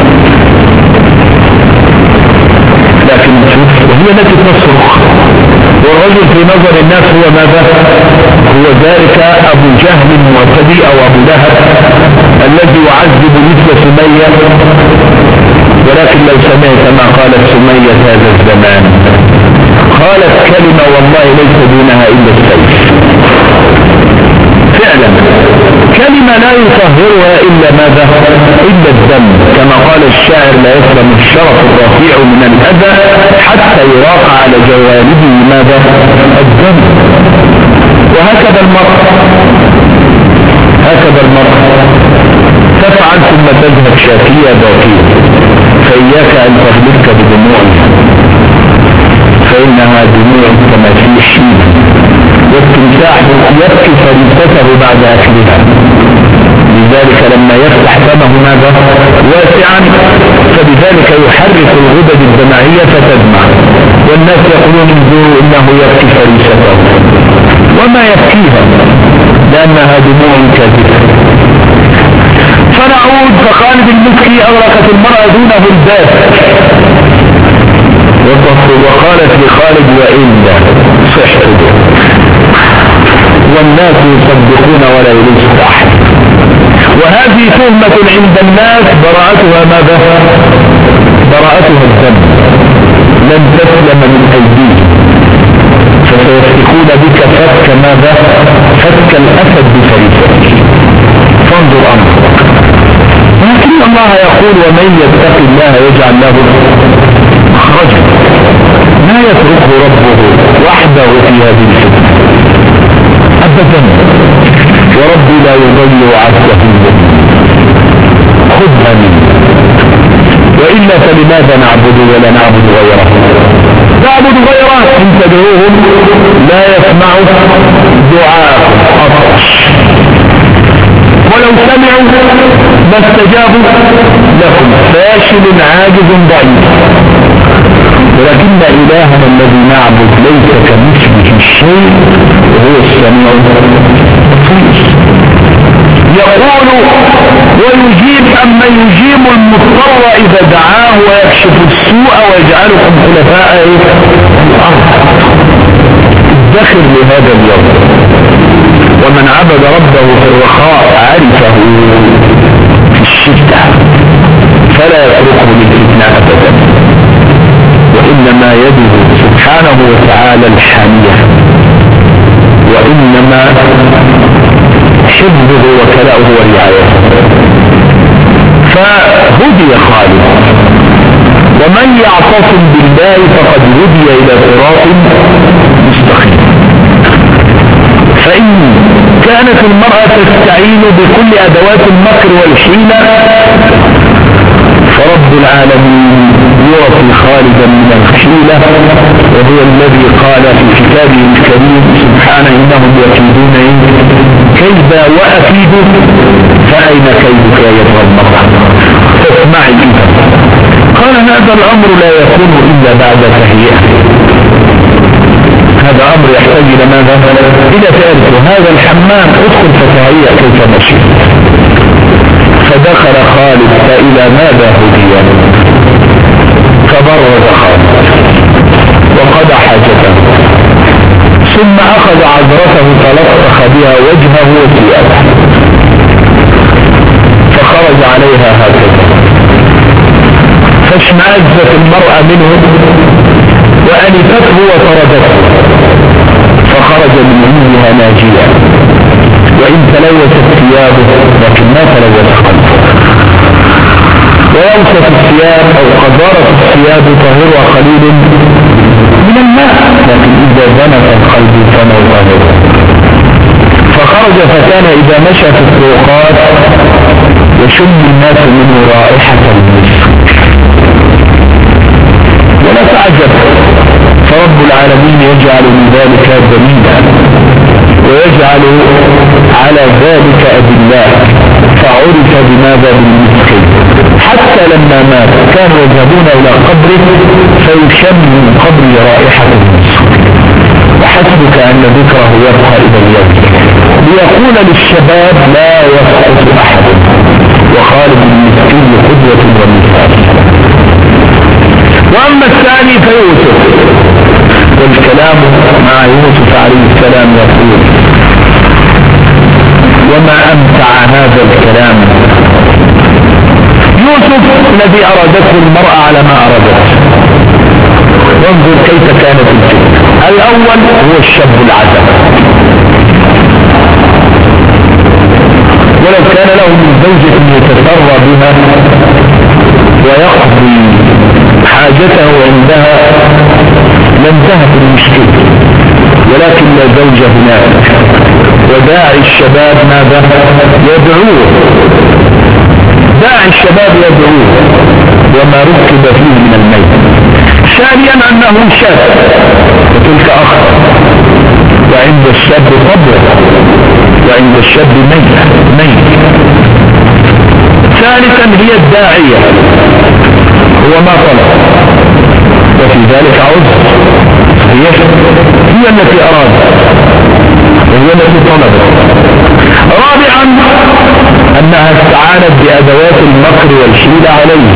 Speaker 1: لكن وهي التي تصرخ، والرجل في نظر الناس هو ماذا؟ هو ذلك أبو جهل المعتدي أو أبو لهب الذي يعذب مثل سمية. ولكن لو سمعت ما قالت سمية هذا الزمان، قالت كلمة والله ليس دونها إلا السيف. فعلا كلمة لا يطهرها إلا ماذا؟ إلا الدم، كما قال الشاعر لا يسلم الشرف الرفيع من الأذى حتى يراق على جوانبه ماذا؟ الدم. وهكذا المرء هكذا المرء تفعل ثم تذهب شاكية باكية، فإياك أن تغلبك بدموعها، فإنها دموع تماسيح والتمساح يبكي فريسته بعد أكلها. لذلك لما يفتح فمه ماذا؟ واسعا، فبذلك يحرك الغدد الدمعية فتدمع، والناس يقولون انظروا إنه يبكي فريسته، وما يبكيها لأنها دموع كاذبة. فنعود. فخالد المسكي أغلقت المرأة دونه الباب وقالت لخالد وإلا صحت، والناس يصدقون ولا يلوث أحد. وهذه تهمة عند الناس براءتها ماذا؟ براءتها الدم، لن تسلم من أيديهم، فسيفتكون بك فك ماذا؟ فك الأسد بفريسته. فانظر أمرك. لكن الله يقول ومن يتق الله يجعل له مخرجا، لا يتركه ربه وحده في هذه الفتنة أبدا. وربي لا يضيع عبده خذها منه، وإلا فلماذا نعبد ولا نعبد غيره؟ نعبد غيره إن تدعوهم لا يسمعوا دعاءكم أطرش، ولو سمعوا ما استجابوا لكم، فاشل عاجز ضعيف. ولكن إلهنا الذي نعبد ليس كمثله شيء وهو السميع البصير. يقول ويجيب أما يجيب المضطر إذا دعاه ويكشف السوء ويجعلكم خلفاء الأرض. ادخر لهذا اليوم. ومن عبد ربه في الرخاء عرفه في الشدة فلا يتركه للفتنة أبدا، وإنما يده سبحانه وتعالى الحامية، وإنما حفظه وكلاؤه ورعايته. فهدي خالد، ومن يعتصم بالله فقد هدي إلى صراط مستقيم. فإن كانت المرأة تستعين بكل أدوات المكر والحيلة فرب العالمين يعطي خالدا من الحيلة، وهو الذي قال في كتابه الكريم سبحانه إنهم يكيدون كيدا وأكيد فأين كيدك يا أيها المرأة فاسمعي إذا. قال هذا الأمر لا يكون إلا بعد تهيئة. هذا أمر يحتاج إلى ماذا؟ إلى تعرف هذا الحمام ادخل فتهيئ كيف مشي. فدخل خالد فإلى ماذا هدي فبرز خالد وقضى حاجته، ثم أخذ عذرته فلطخ بها وجهه وثيابه فخرج عليها هكذا، فاشمأزت المرأة منه وأنفته وطردته فخرج من عندها ناجيا، وإن تلوثت ثيابه لكن ما تلوث قلبه. ويوصف الثياب أو قذارة الثياب طاهرها قليل من الماء، لكن إذا زنت القلب فما ظاهره. فخرج فكان إذا مشى في الطرقات يشم الناس منه رائحة المسك. ولا تعجب، فرب العالمين يجعل من ذلك دليلا ويجعل على ذلك أدلة، فعرف بماذا بالمسك. حتى لما مات كانوا يذهبون إلى قبره فيشم من قبره رائحة المسك، وحسبك أن ذكره يبقى إلى اليوم ليقول للشباب لا يسقط أحد، وخالد المسكين قدوة ومثال. وأما الثاني فيوسف، والكلام مع يوسف عليه السلام يقول وما أمتع هذا الكلام. يوسف الذي أرادته المرأة على ما أرادته، وانظر كيف كانت الفتنة. الأول هو الشاب العزب، ولو كان له من زوجة يتسرى بها ويقضي حاجته عندها لانتهت المشكلة، ولكن لا زوج هناك، وداعي الشباب ماذا يدعوه، داعي الشباب يدعوه وما ركب فيه من الميت. ثانيا أنه شاب وتلك أخر، وعند الشاب صبر وعند الشاب ميت ميت. ثالثا هي الداعية هو ما طلب، وفي ذلك عذر، هي هي التي أرادت وهي التي طلبت. رابعا أنها استعانت بأدوات المكر والحيلة عليه،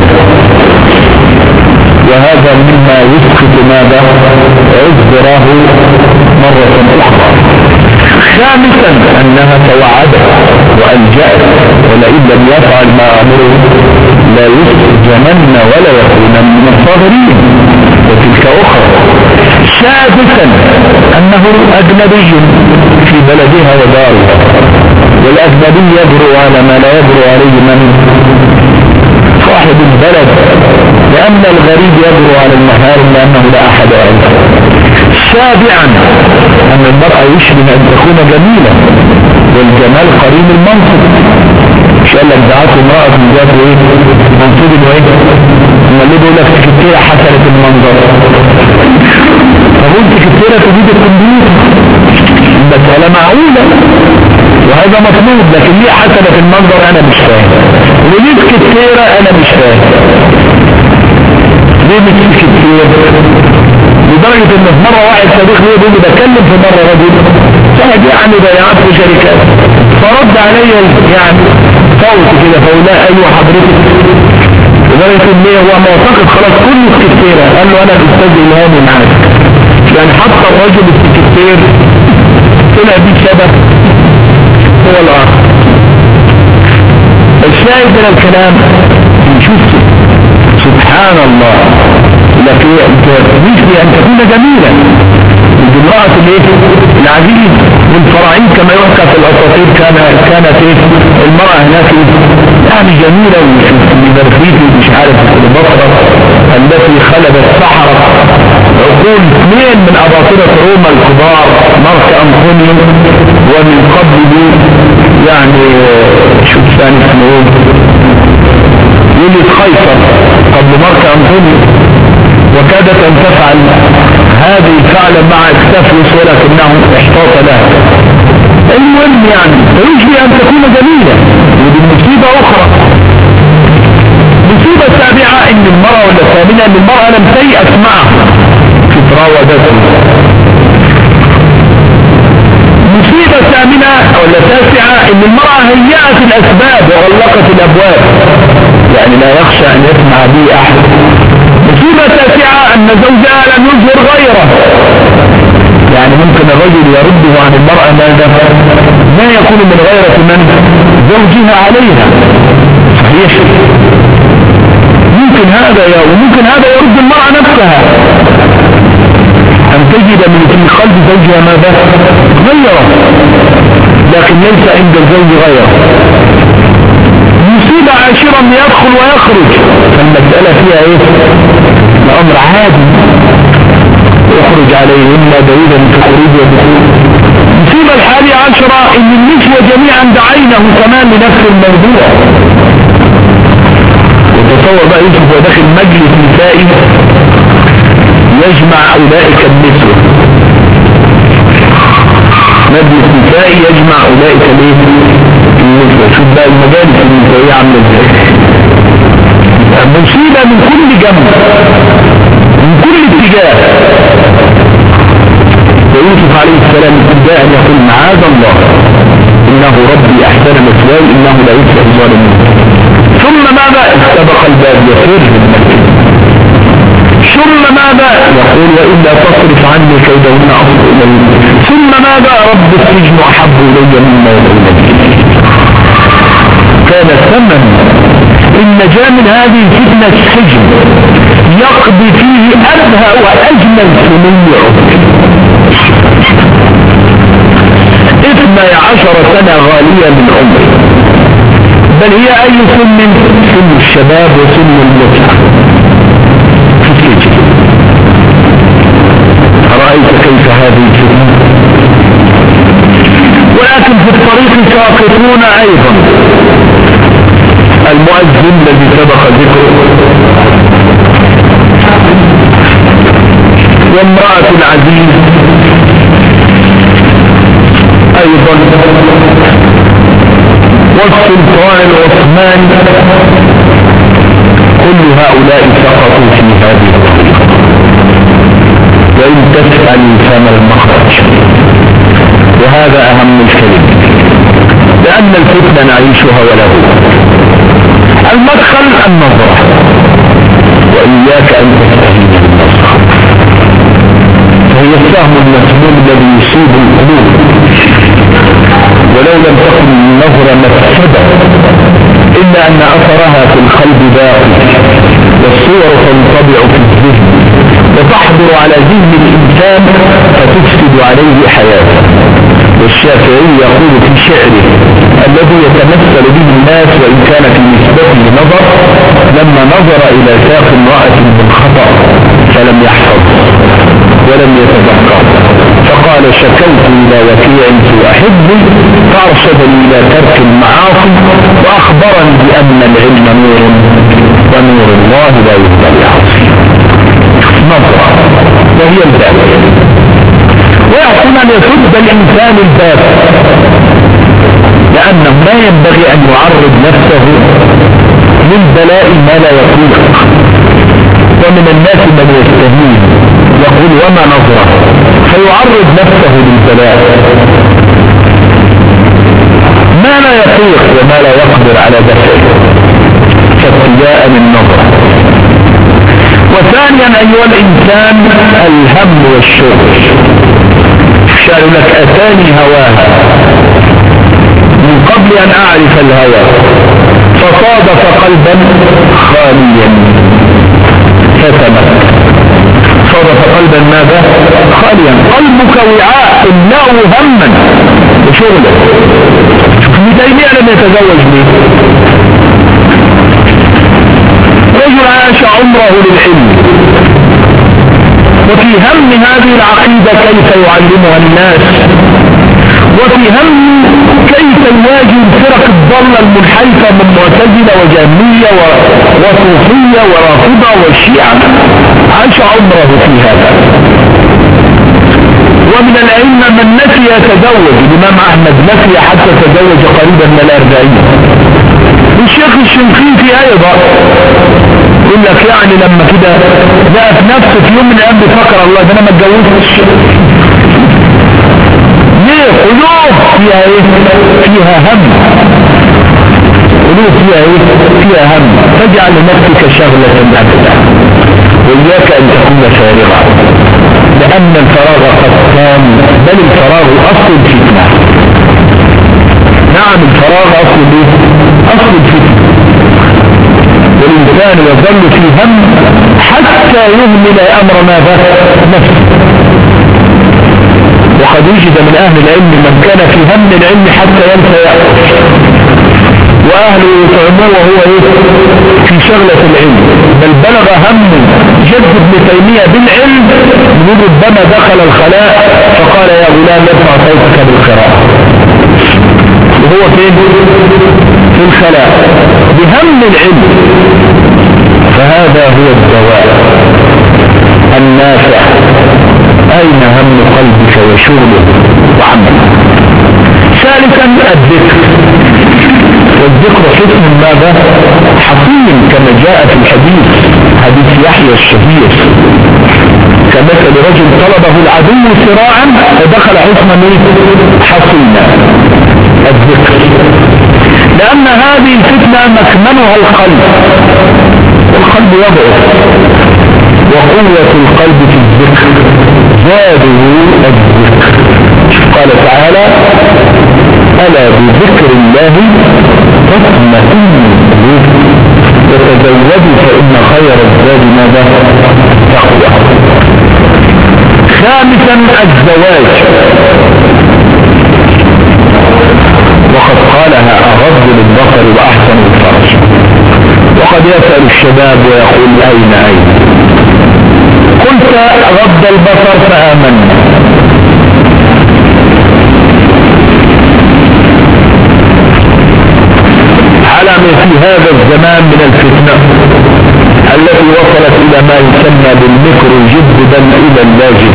Speaker 1: وهذا مما يسقط ماذا عذره مرة أخرى. خامسا أنها توعدت وألجأت، ولئن لم يفعل ما أمره لا يسجنن ولا يكون من الصاغرين، وتلك أخرى. سادسا أنه أجنبي في بلدها ودارها، والأجنبي يجرؤ على ما لا يجرؤ عليه من صاحب البلد، لأن الغريب يجرؤ على المحارم لأنه لا أحد يعرفه. سابعا أن المرأة يشبه أن تكون جميلة، والجمال قريب المنصب. إن شاء الله دعاته امرأة من ذات ايه منصب وايه، ثم اللي بيقول لك تكتيرة حسنة المنظر، فقلت تكتيرة تجيب الكمبيوتر المسألة معقولة وهذا مطلوب، لكن ليه حسنة المنظر أنا مش فاهم، وليه تكتيرة أنا مش فاهم. ليه مش تكتيرة لدرجة ان في مرة واحد صديق ليه بيقول بكلم في مرة رجل صاحب يعني بيعات في شركات، فرد علي يعني صوت كده فقول لا ايوه حضرتك، لدرجة ان هو معتقد خلاص كل السكرتيرة، قال له انا الاستاذ الهامي معاك، يعني حتى الرجل السكرتير طلع بيه شبه هو الاخر. الشاهد من الكلام نشوف سبحان الله لك مثل ان تكون جميلة امرأة الايه العزيز والفراعين كما يحكى في الاساطير كان كانت ايه المرأة هناك يعني جميلة ومبرفيتي مش عارف البصرة التي خلدت سحرت عقول اثنين من اباطرة روما الكبار مارك انطونيو ومن قبله يعني شو ثاني اسمه يوليوس قيصر قبل مارك انطونيو، وكادت ان تفعل هذه فعلا مع اكتافيوس ولكنه احتاط لها. المهم يعني يجب ان تكون جميلة. ودي مصيبة اخرى، مصيبة سابعة ان المرأة ولا الثامنة ان المرأة لم تيأس معه في تراودته. مصيبة ثامنة ولا تاسعة ان المرأة هيأت الاسباب وغلقت الابواب، يعني لا يخشى ان يسمع به احد. مصيبة تاسعة ان زوجها لم يظهر غيره، يعني ممكن الرجل يرده عن المرأة ماذا ما يكون من غيرة من زوجها عليها، صحيح ممكن هذا يا وممكن هذا يرد المرأة نفسها ان تجد من في قلب زوجها ماذا غيره، لكن ليس عند الزوج غيره. مصيبة عاشرة ان يدخل ويخرج، فالمسألة فيها ايه الامر عادي، يخرج عليهن بعيدا في خروج ودخول. مصيبة الحادية عشرة ان النسوة جميعا دعينه كمان لنفس الموضوع. وتصور بقى يوسف وداخل مجلس نسائي يجمع اولئك النسوة، مجلس نسائي يجمع اولئك النسوة. شوف بقى المجالس النسائية عاملة ازاي، مصيبة من كل جنب من كل اتجاه. ويوسف عليه السلام ابتداء ان يقول معاذ الله انه ربي احسن مثواي انه لا يفلح الظالمين. ثم ماذا استبق الباب يفر المسجد، ثم ماذا يقول والا تصرف عني كيدهن اصب اليه، ثم ماذا رب السجن احب الي مما يدعونني. كان ثمن النجاة من هذه الفتنة السجن يقضي فيه أبهى وأجمل سنين عمره، اثنى عشر سنة غالية من عمره، بل هي أي سن؟ سن الشباب وسن المتعة في السجن. أرأيت كيف هذه الفتنة؟ ولكن في الطريق ساقطون أيضا. المؤذن الذي سبق ذكره وامرأة العزيز ايضا والسلطان العثماني، كل هؤلاء سقطوا في هذه الطريقة. وإن تسأل فما المخرج، وهذا أهم الكلمة، لأن الفتنة نعيشها ولا بد. المدخل النظرة، وإياك أن تستهين بالنظرة، فهي السهم المسموم الذي يصيب القلوب، ولو لم تكن النظرة مفسدة إلا أن أثرها في القلب باقي، والصور تنطبع في الذهن وتحضر على ذهن الإنسان فتفسد عليه حياته. والشافعي يقول في شعره الذي يتمثل به الناس وإن كان في نسبته نظر، لما نظر إلى ساق امرأة بالخطأ فلم يحفظ ولم يتذكر، فقال شكوت إلى وكيع سأحبه فأرشدني إلى ترك المعاصي وأخبرني بأن العلم نور ونور الله لا يهدى لعاصي. نظرة وهي الباب، ويحسن أن يسد الإنسان الباب، لأنه لا ينبغي أن يعرض نفسه للبلاء ما لا يطيق. ومن الناس من يستهين يقول وما نظره، فيعرض نفسه للبلاء، ما لا يطيق وما لا يقدر على دفعه فابتداء النظرة. وثانيا أيها الإنسان الهم والشغل، شاء لك أتاني هواها من قبل أن أعرف الهوى فصادف قلبا خاليا فتمت، صادف قلبا ماذا؟ خاليا. قلبك وعاء املأه هما وشغلا. شوف ابن تيمية لم يتزوج ليه؟ رجل عاش عمره للعلم وفي هم هذه العقيدة كيف يعلمها الناس، وفي هم كيف يواجه الفرق الضالة المنحرفة من معتزلة وجهمية وصوفية ورافضة والشيعة، عاش عمره في هذا. ومن الأئمة من نسي يتزوج، الإمام أحمد نسي حتى تزوج قريبا من الأربعين. الشيخ الشنقيطي أيضا يقول لك يعني لما كده لقى في نفسه في يوم من الأيام بفكر الله ده أنا ما اتجوزتش. ليه؟ قلوب فيها ايه؟ فيها هم، قلوب فيها ايه؟ فيها هم. فاجعل لنفسك شغلة أبدا، وإياك أن تكون فارغا، لأن الفراغ قد كان، بل الفراغ أصل الفتنة. نعم الفراغ أصل ايه؟ أصل الفتنة. والإنسان يظل في هم حتى يهمل أمر ماذا؟ نفسه. وقد وجد من أهل العلم من كان في هم العلم حتى ينسى يأكل، وأهله يطعموه وهو إيه؟ في شغلة العلم. بل بلغ هم جد ابن تيمية بالعلم من ربما دخل الخلاء فقال يا غلام ارفع صوتك بالقراءة، وهو فين؟ في الخلاء بهم العلم. فهذا هو الدواء النافع. أين هم قلبك وشغله وعمله؟ ثالثا الذكر، والذكر حسن ماذا؟ حصين، كما جاء في الحديث حديث يحيى الشهير كمثل رجل طلبه العدو سراعا ودخل حسنا حصينا. الذكر، لأن هذه الفتنة مكمنها القلب، والقلب يضعف، وقوة القلب في الذكر زاده الذكر. قال تعالى ألا بذكر الله تطمئن القلوب وتزودوا فإن خير الزاد ماذا؟ تقوى. خامسا الزواج، وقد قالها أغض للبصر وأحسن الفرج. وقد يسأل الشباب ويقول أين أين؟ قلت غض البصر فآمنا، على ما في هذا الزمان من الفتنة التي وصلت إلى ما يسمى بالمكر الجد بل إلى اللاجد.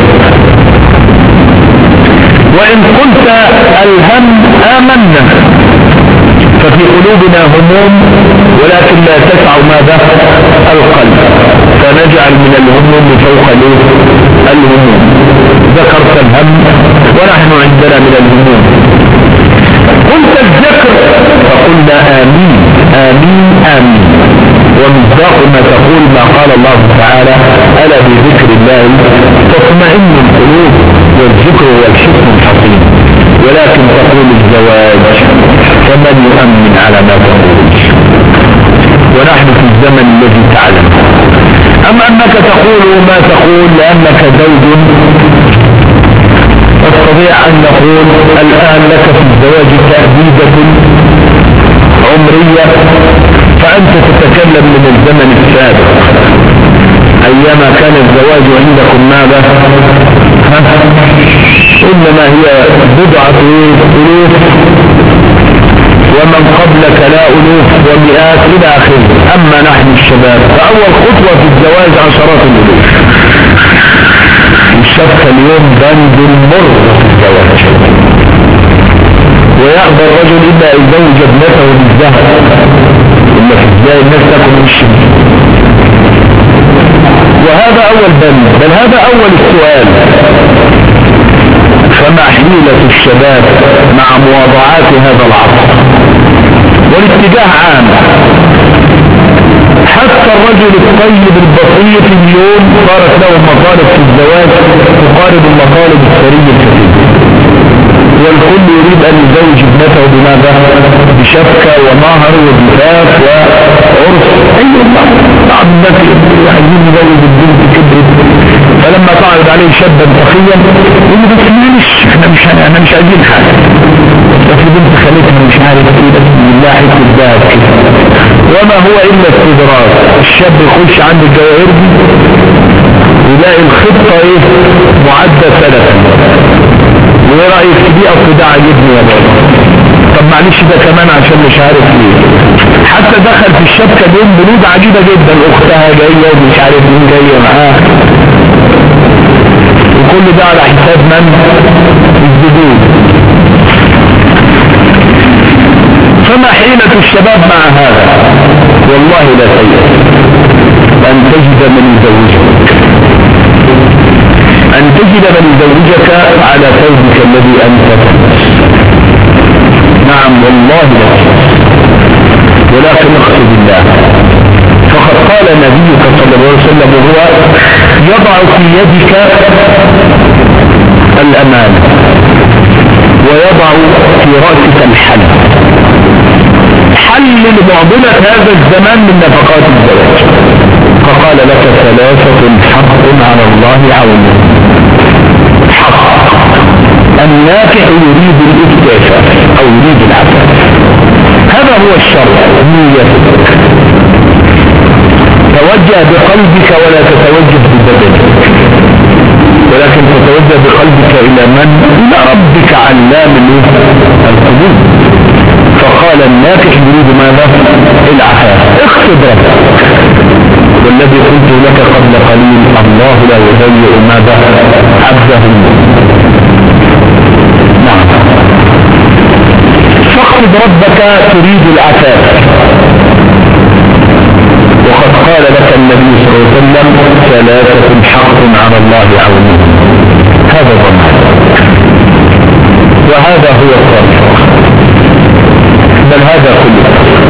Speaker 1: وإن قلت الهم آمنا ففي قلوبنا هموم ولكن لا تسع ماذا؟ القلب، فنجعل من الهموم فوق الهموم. ذكرت الهم ونحن عندنا من الهموم. قلت الذكر فقلنا آمين آمين آمين. ومصداق ما تقول ما قال الله تعالى ألا بذكر الله تطمئن القلوب والذكر والحكم الحكيم. ولكن تقول الزواج فمن يؤمن على ما تقول؟ ونحن في الزمن الذي تعلم. أما أنك تقول ما تقول لأنك زوج، نستطيع أن نقول الآن لك في الزواج تأديبة عمرية، فأنت تتكلم من الزمن السابق أيما كان الزواج عندكم ماذا؟ إنما هي بضعة ألوف ومن قبلك لا ألوف ومئات إلى آخره. أما نحن الشباب فأول خطوة في الزواج عشرات الألوف. الشبكة اليوم بند المر في الزواج، ويأبى الرجل إلا أن يزوج ابنته بالذهب، إلا في ازاي الناس تكون الشمس. هذا أول بند، بل هذا أول السؤال. فما حيلة الشباب مع مواضعات هذا العصر؟ والاتجاه عام، حتى الرجل الطيب البسيط اليوم صارت له مطالب في الزواج تقارب المطالب الثري الكثير، والكل يريد أن يزوج ابنته بماذا؟ بشبكة ومهر وزفاف وعرس. أي والله بعض الناس عايزين يزوج البنت كبرت، فلما تعرض عليه شابا تقيا يقول له بس معلش احنا مش احنا مش عايزين حاجه، بس بنت خالتها مش عارف ايه، بس بالله حته الذهب كده، وما هو الا استدراج. الشاب يخش عند الجواهر دي ويلاقي الخطه ايه؟ معده سنه، وايه رايك في دي؟ اصل ده عاجبني يا بابا، طب معلش ده كمان عشان مش عارف ليه. حتى دخل في الشبكه اليوم بنود عجيبه جدا، اختها جايه ومش عارف مين جايه معاها، وكل ده على حساب من؟ الزبون. فما حيلة الشباب مع هذا؟ والله لا سيء أن تجد من يزوجك، أن تجد من يزوجك على ثوبك الذي أنت تلبس. نعم والله لا سيء، ولكن اقصد الله. فقد قال نبيك صلى الله عليه وسلم وهو يضع في يدك الأمانة ويضع في رأسك الحل، حل لمعضلة هذا الزمان من نفقات الزواج. فقال لك ثلاثة حق على الله عونه. حق الناكح يريد الاكتشاف أو يريد العفاف، هذا هو الشرط. نيتك توجه بقلبك ولا تتوجه ببدنك، ولكن تتوجه بقلبك إلى من؟ إلى ربك علام القلوب. فقال الناكح يريد ماذا؟ العفاف. اقصد ربك، والذي قلت لك قبل قليل الله لا يضيع ماذا؟ عبده. نعم، فاقصد ربك تريد العفاف. وقد قال لك النبي صلى الله عليه وسلم ثلاثة حق على الله عونه، هذا ضمان، وهذا هو الصالح، بل هذا كله.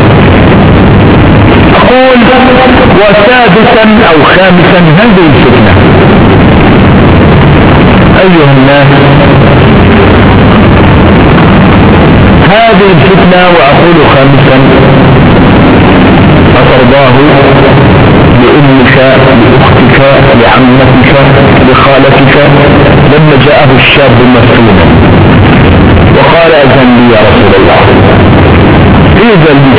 Speaker 1: أقول وسادسا أو خامسا هذه الفتنة. أيها الناس، هذه الفتنة، وأقول خامسا، أترضاه لأمك لأختك لعمتك لخالتك لما جاءه الشاب مفتونا وقال أذن لي يا رسول الله، إذن لي،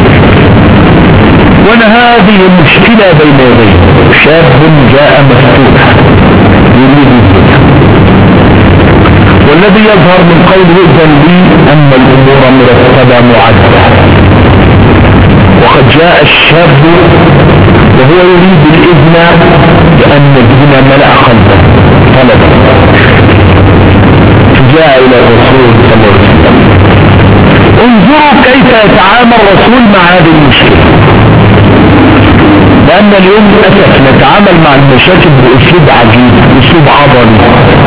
Speaker 1: وانا هذه المشكلة بين يدي شاب جاء مفتونا يريد الزنا، والذي يظهر من قوله إذن لي أن الأمور مرتبة معدة، وقد جاء الشاب وهو يريد الإذن لأن الزنا ملأ قلبه طلبا، فجاء إلى الرسول صلى الله عليه وسلم. انظروا كيف يتعامل الرسول مع هذه المشكلة، لأن اليوم للأسف نتعامل مع المشاكل بأسلوب عجيب، أسلوب عضلي،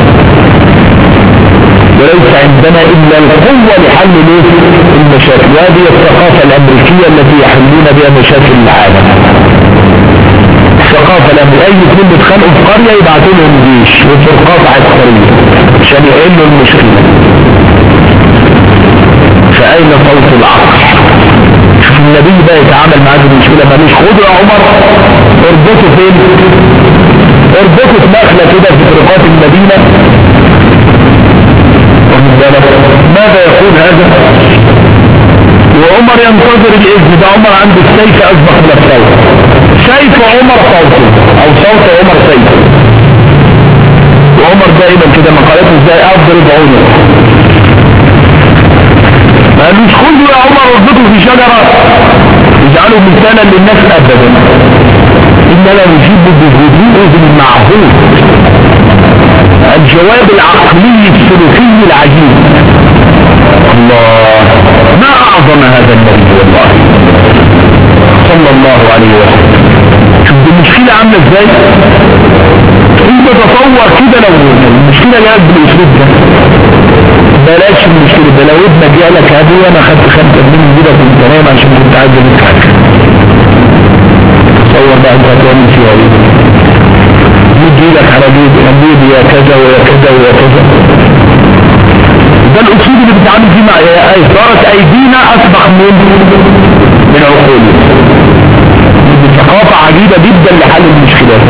Speaker 1: وليس عندنا إلا القوة لحل المشاكل. وهذه الثقافة الأمريكية التي يحلون بها مشاكل العالم. الثقافة الأمريكية أي اثنين بيتخانقوا في قرية يبعثوا لهم جيش وفرقات عسكرية عشان يحلوا المشكلة. فأين صوت العقل؟ شوف النبي بقى يتعامل مع هذه المشكلة، ماليش خدوا يا عمر اربطوا فين؟ اربطوا في نخلة كده في فرقات المدينة. ماذا يقول هذا؟ وعمر ينتظر الإذن، ده عمر عنده السيف أسبق من الصوت، سيف عمر صوته أو صوت عمر سيفه، وعمر دائما كده مقالته ازاي أضرب عنق، ما قالوش خذوا يا عمر اربطوا في شجرة اجعلوا مثالا للناس أبدا، إننا نجيب بهدوء المعهود. الجواب العقلي السلوكي العجيب. الله، ما أعظم هذا النبي والله صلى الله عليه وسلم. شوف المشكلة عم فاهمنا ازاي؟ انت تصور كده لو المشكلة جاءت بالاسلوب ده، بلاش المشكلة ده، لو ابنك جالك هذه وانا خدت خمسة جنيه كده كنت نايم عشان كنت عايز اجيب حاجة، تصور بقى انت هتعمل فيها ايه؟ يجي لك على جيب جيب يا كذا ويا كذا ويا كذا. ده الاسلوب اللي بتتعامل فيه مع ايه؟ صارت ايدينا اسبق من من عقولنا. دي ثقافة عجيبة جدا لحل المشكلات.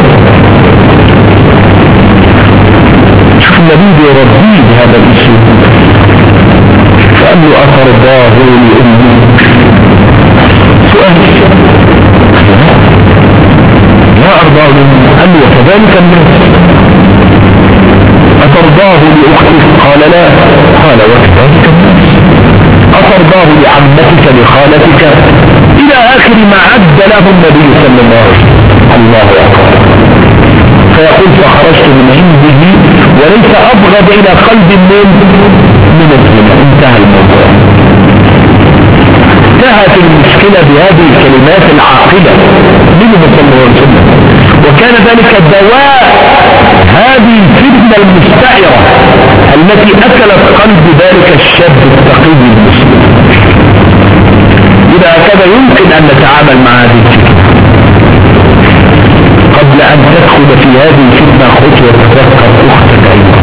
Speaker 1: شوف النبي بيربيه بهذا الاسلوب، فقال له أترضاه لأمك؟ سؤال لا أرضاه لأمك. قال له وكذلك الناس. أترضاه لأختك؟ قال لا. قال وكذلك الناس. أترضاه لعمتك لخالتك؟ إلى آخر ما عد له النبي صلى الله عليه وسلم. الله أكبر. فيقول فخرجت من عنده وليس أبغض إلى قلب من من الزنا. انتهى الموضوع. انتهت المشكلة بهذه الكلمات العاقلة منه صلى الله عليه وسلم، وكان ذلك دواء هذه الفتنة المستعرة التي أكلت قلب ذلك الشاب التقي المسلم. إذا هكذا يمكن أن نتعامل مع هذه الفتنة. قبل أن تدخل في هذه الفتنة خطوة تذكر أختك أيضا،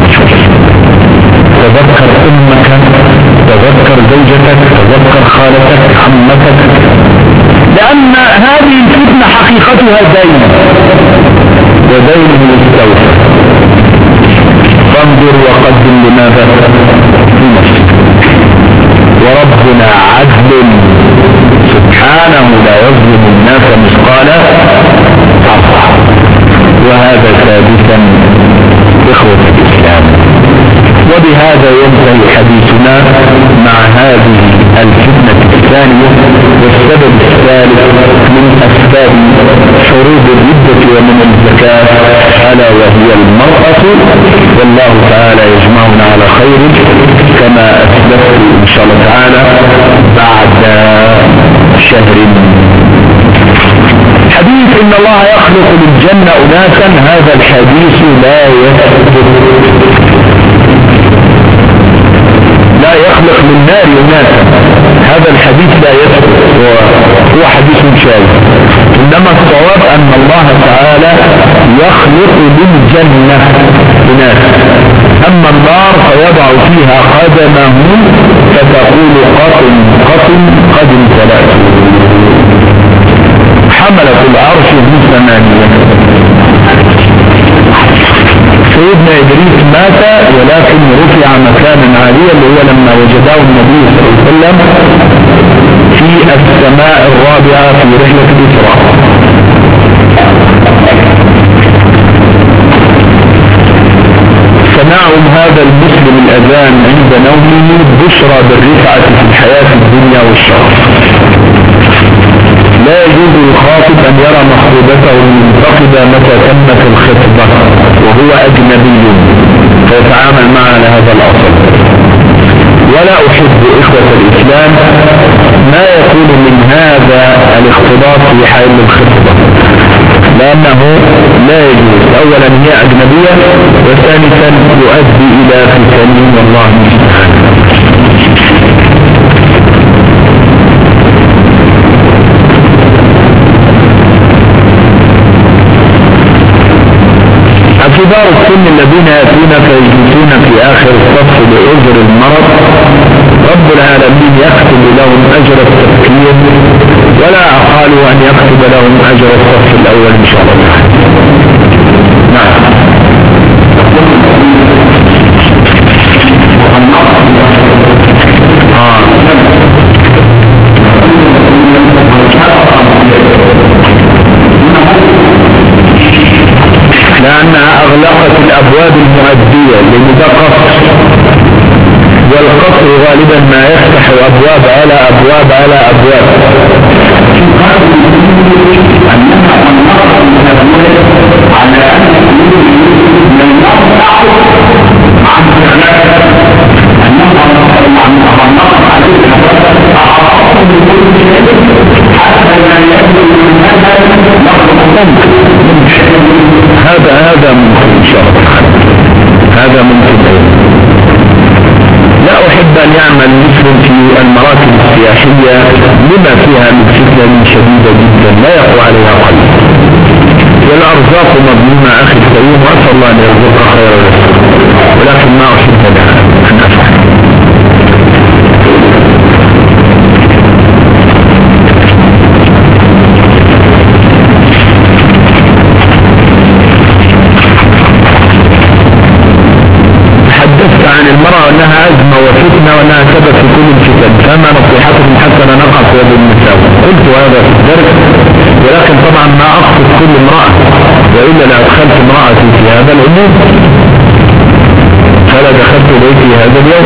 Speaker 1: تذكر أمك، تذكر زوجتك، تذكر خالتك، عمتك، لأن هذه الفتنة حقيقتها دين، ودينه مستوفى. فانظر وقدم لماذا في نفسك. وربنا عدل سبحانه لا يظلم الناس مثقال ذرة، وهذا ثابتا إخوة الإسلام. وبهذا ينتهي حديثنا مع هذه الفتنة الثانية والسبب الثالث من أسباب حروب الردة ومن الزكاة، ألا وهي المرأة. والله تعالى يجمعنا على خير كما أسلفت إن شاء الله تعالى بعد شهر. حديث إن الله يخلق للجنة أناسا، هذا الحديث لا يثبت، لا يخلق للنار أناسا، هذا الحديث لا يثبت، هو حديث شاذ. إنما الصواب أن الله تعالى يخلق للجنة أناسا، أما النار فيضع فيها قدمه فتقول قطن قطن قد امتلأت. حملة العرش ذي ثمانية. سيدنا إدريس مات ولكن رفع مكانا عاليا، اللي هو لما وجده النبي صلى الله عليه وسلم في السماء الرابعة في رحلة الإسراء. سماعهم هذا المسلم الأذان عند نومه بشرى بالرفعة في الحياة الدنيا والشرف. لا يجوز للخاطب أن يرى مخطوبته المنتقدة متى تمت الخطبة وهو أجنبي فيتعامل معها على هذا الأصل. ولا أحب إخوة الإسلام ما يكون من هذا الاختلاط في حال الخطبة، لأنه لا يجوز. أولا هي أجنبية، وثالثا يؤدي إلى فتن والله المستعان. كبار السن الذين يأتون فيجلسون في آخر الصف لعذر المرض، رب العالمين يكتب لهم أجر التفكير، ولا أقال أن يكتب لهم أجر الصف الأول إن شاء الله. نعم. آه. لأنها أغلقت الأبواب المؤدية لمدقق، والقصر غالبا ما يفتح أبواب على أبواب على أبواب. هذا هذا ممكن إن شاء الله، هذا ممكن. لا أحب أن يعمل مسلم في المراكب السياحية لما فيها من فتنة شديدة جدا لا يقوى عليها قلب، والأرزاق مضمونة أخي الكريم، وأسأل الله أن يرزقك خير الرزق، ولكن ما أحب أن أفعل. تحدثت عن المرأة أنها أزمة وفتنة وأنها سبب في كل الفتن، فما نصيحتكم حتى لا نقع في هذه المساوئ؟ قلت هذا في الدرس، ولكن طبعا ما أقصد كل امرأة، وإلا لأدخلت امرأتي في هذا الأمور فلا دخلت بيتي هذا اليوم،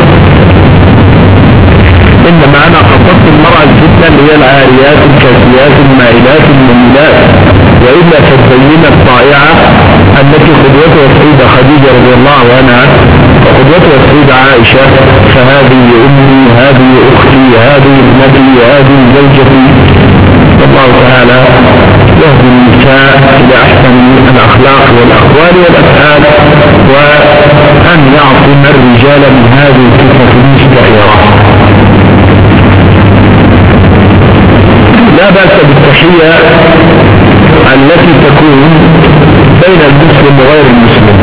Speaker 1: إنما أنا قصدت المرأة الفتنة اللي هي العاريات الكاسيات المائلات المميلات، وإلا تتبين الطائعة التي قدوتها السيدة خديجة رضي الله عنها وقدوتها السيدة عائشة، فهذه أمي، هذه أختي، هذه ابنتي، هذه زوجتي. الله تعالى يهدي النساء إلى أحسن الأخلاق والأقوال والأفعال، وأن يعصم الرجال من هذه الفتنة المستحيرة. لا بأس بالتحية التي تكون بين المسلم وغير المسلم،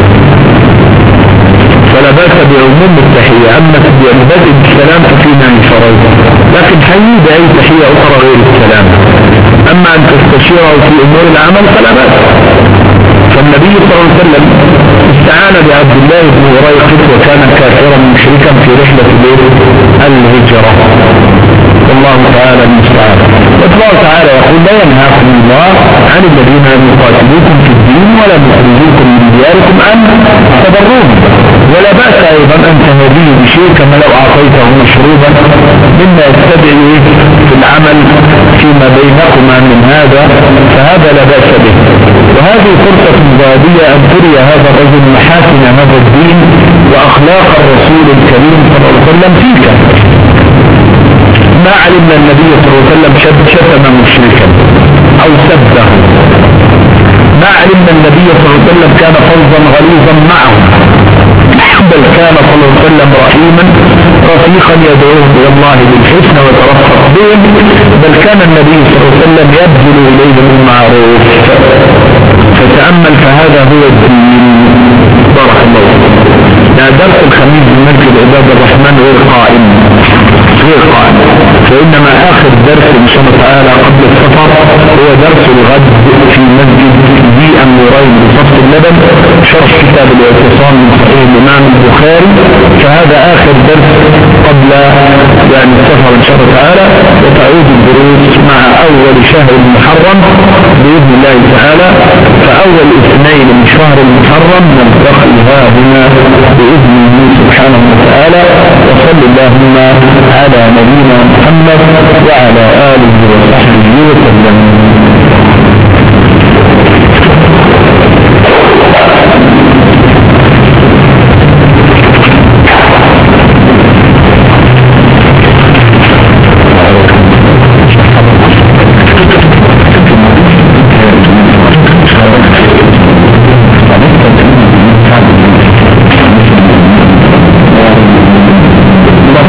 Speaker 1: فلا بأس بعموم التحية، أما ببدء السلام ففينا من شرعه، لكن حيي بأي تحية أخرى غير السلام. أما أن تستشيره في أمور العمل فلا بأس. فالنبي صلى الله عليه وسلم استعان بعبد الله بن وريقط وكان كافرا مشركا في رحلة الهجرة، والله تعالى المستعان. والله تعالى يقول لا ينهاكم الله عن الذين لم يقاتلوكم في الدين ولا يخرجوكم من دياركم أن تبروهم، ولا بأس أيضا أن تهديه بشيء كما لو أعطيته مشروبا مما يستدعي في العمل فيما بينكما من هذا، فهذا لا بأس به. وهذه فرصة ذهبية أن تري هذا الرجل محاسن هذا الدين وأخلاق الرسول الكريم صلى الله عليه وسلم فيك. ما علمنا النبي صلى الله عليه وسلم شتم مشركا أو سبه، ما علمنا النبي صلى الله عليه وسلم كان فظا غليظا معهم، بل كان صلى الله عليه وسلم رحيما رفيقا يدعوهم الى الله بالحسنى وترفق بهم، بل كان النبي صلى الله عليه وسلم يبذل اليهم المعروف. فتأمل، فهذا هو الدين. بارك الله فيكم. لا درس الخميس من مسجد عباد الرحمن غير قائم غير قائم فإنما آخر درس إن شاء الله تعالى قبل السفر هو درس الغد في مسجد ذي النورين بصفة اللبن، شرح كتاب الاعتصام من صحيح الإمام البخاري. فهذا آخر درس قبل يعني السفر إن شاء الله تعالى، وتعود الدروس مع أول شهر المحرم بإذن الله تعالى. فأول اثنين من شهر المحرم نلتقيها هنا بإذن الله سبحانه وتعالى. وصل اللهم على نبينا محمد وعلى آله وصحبه وسلم.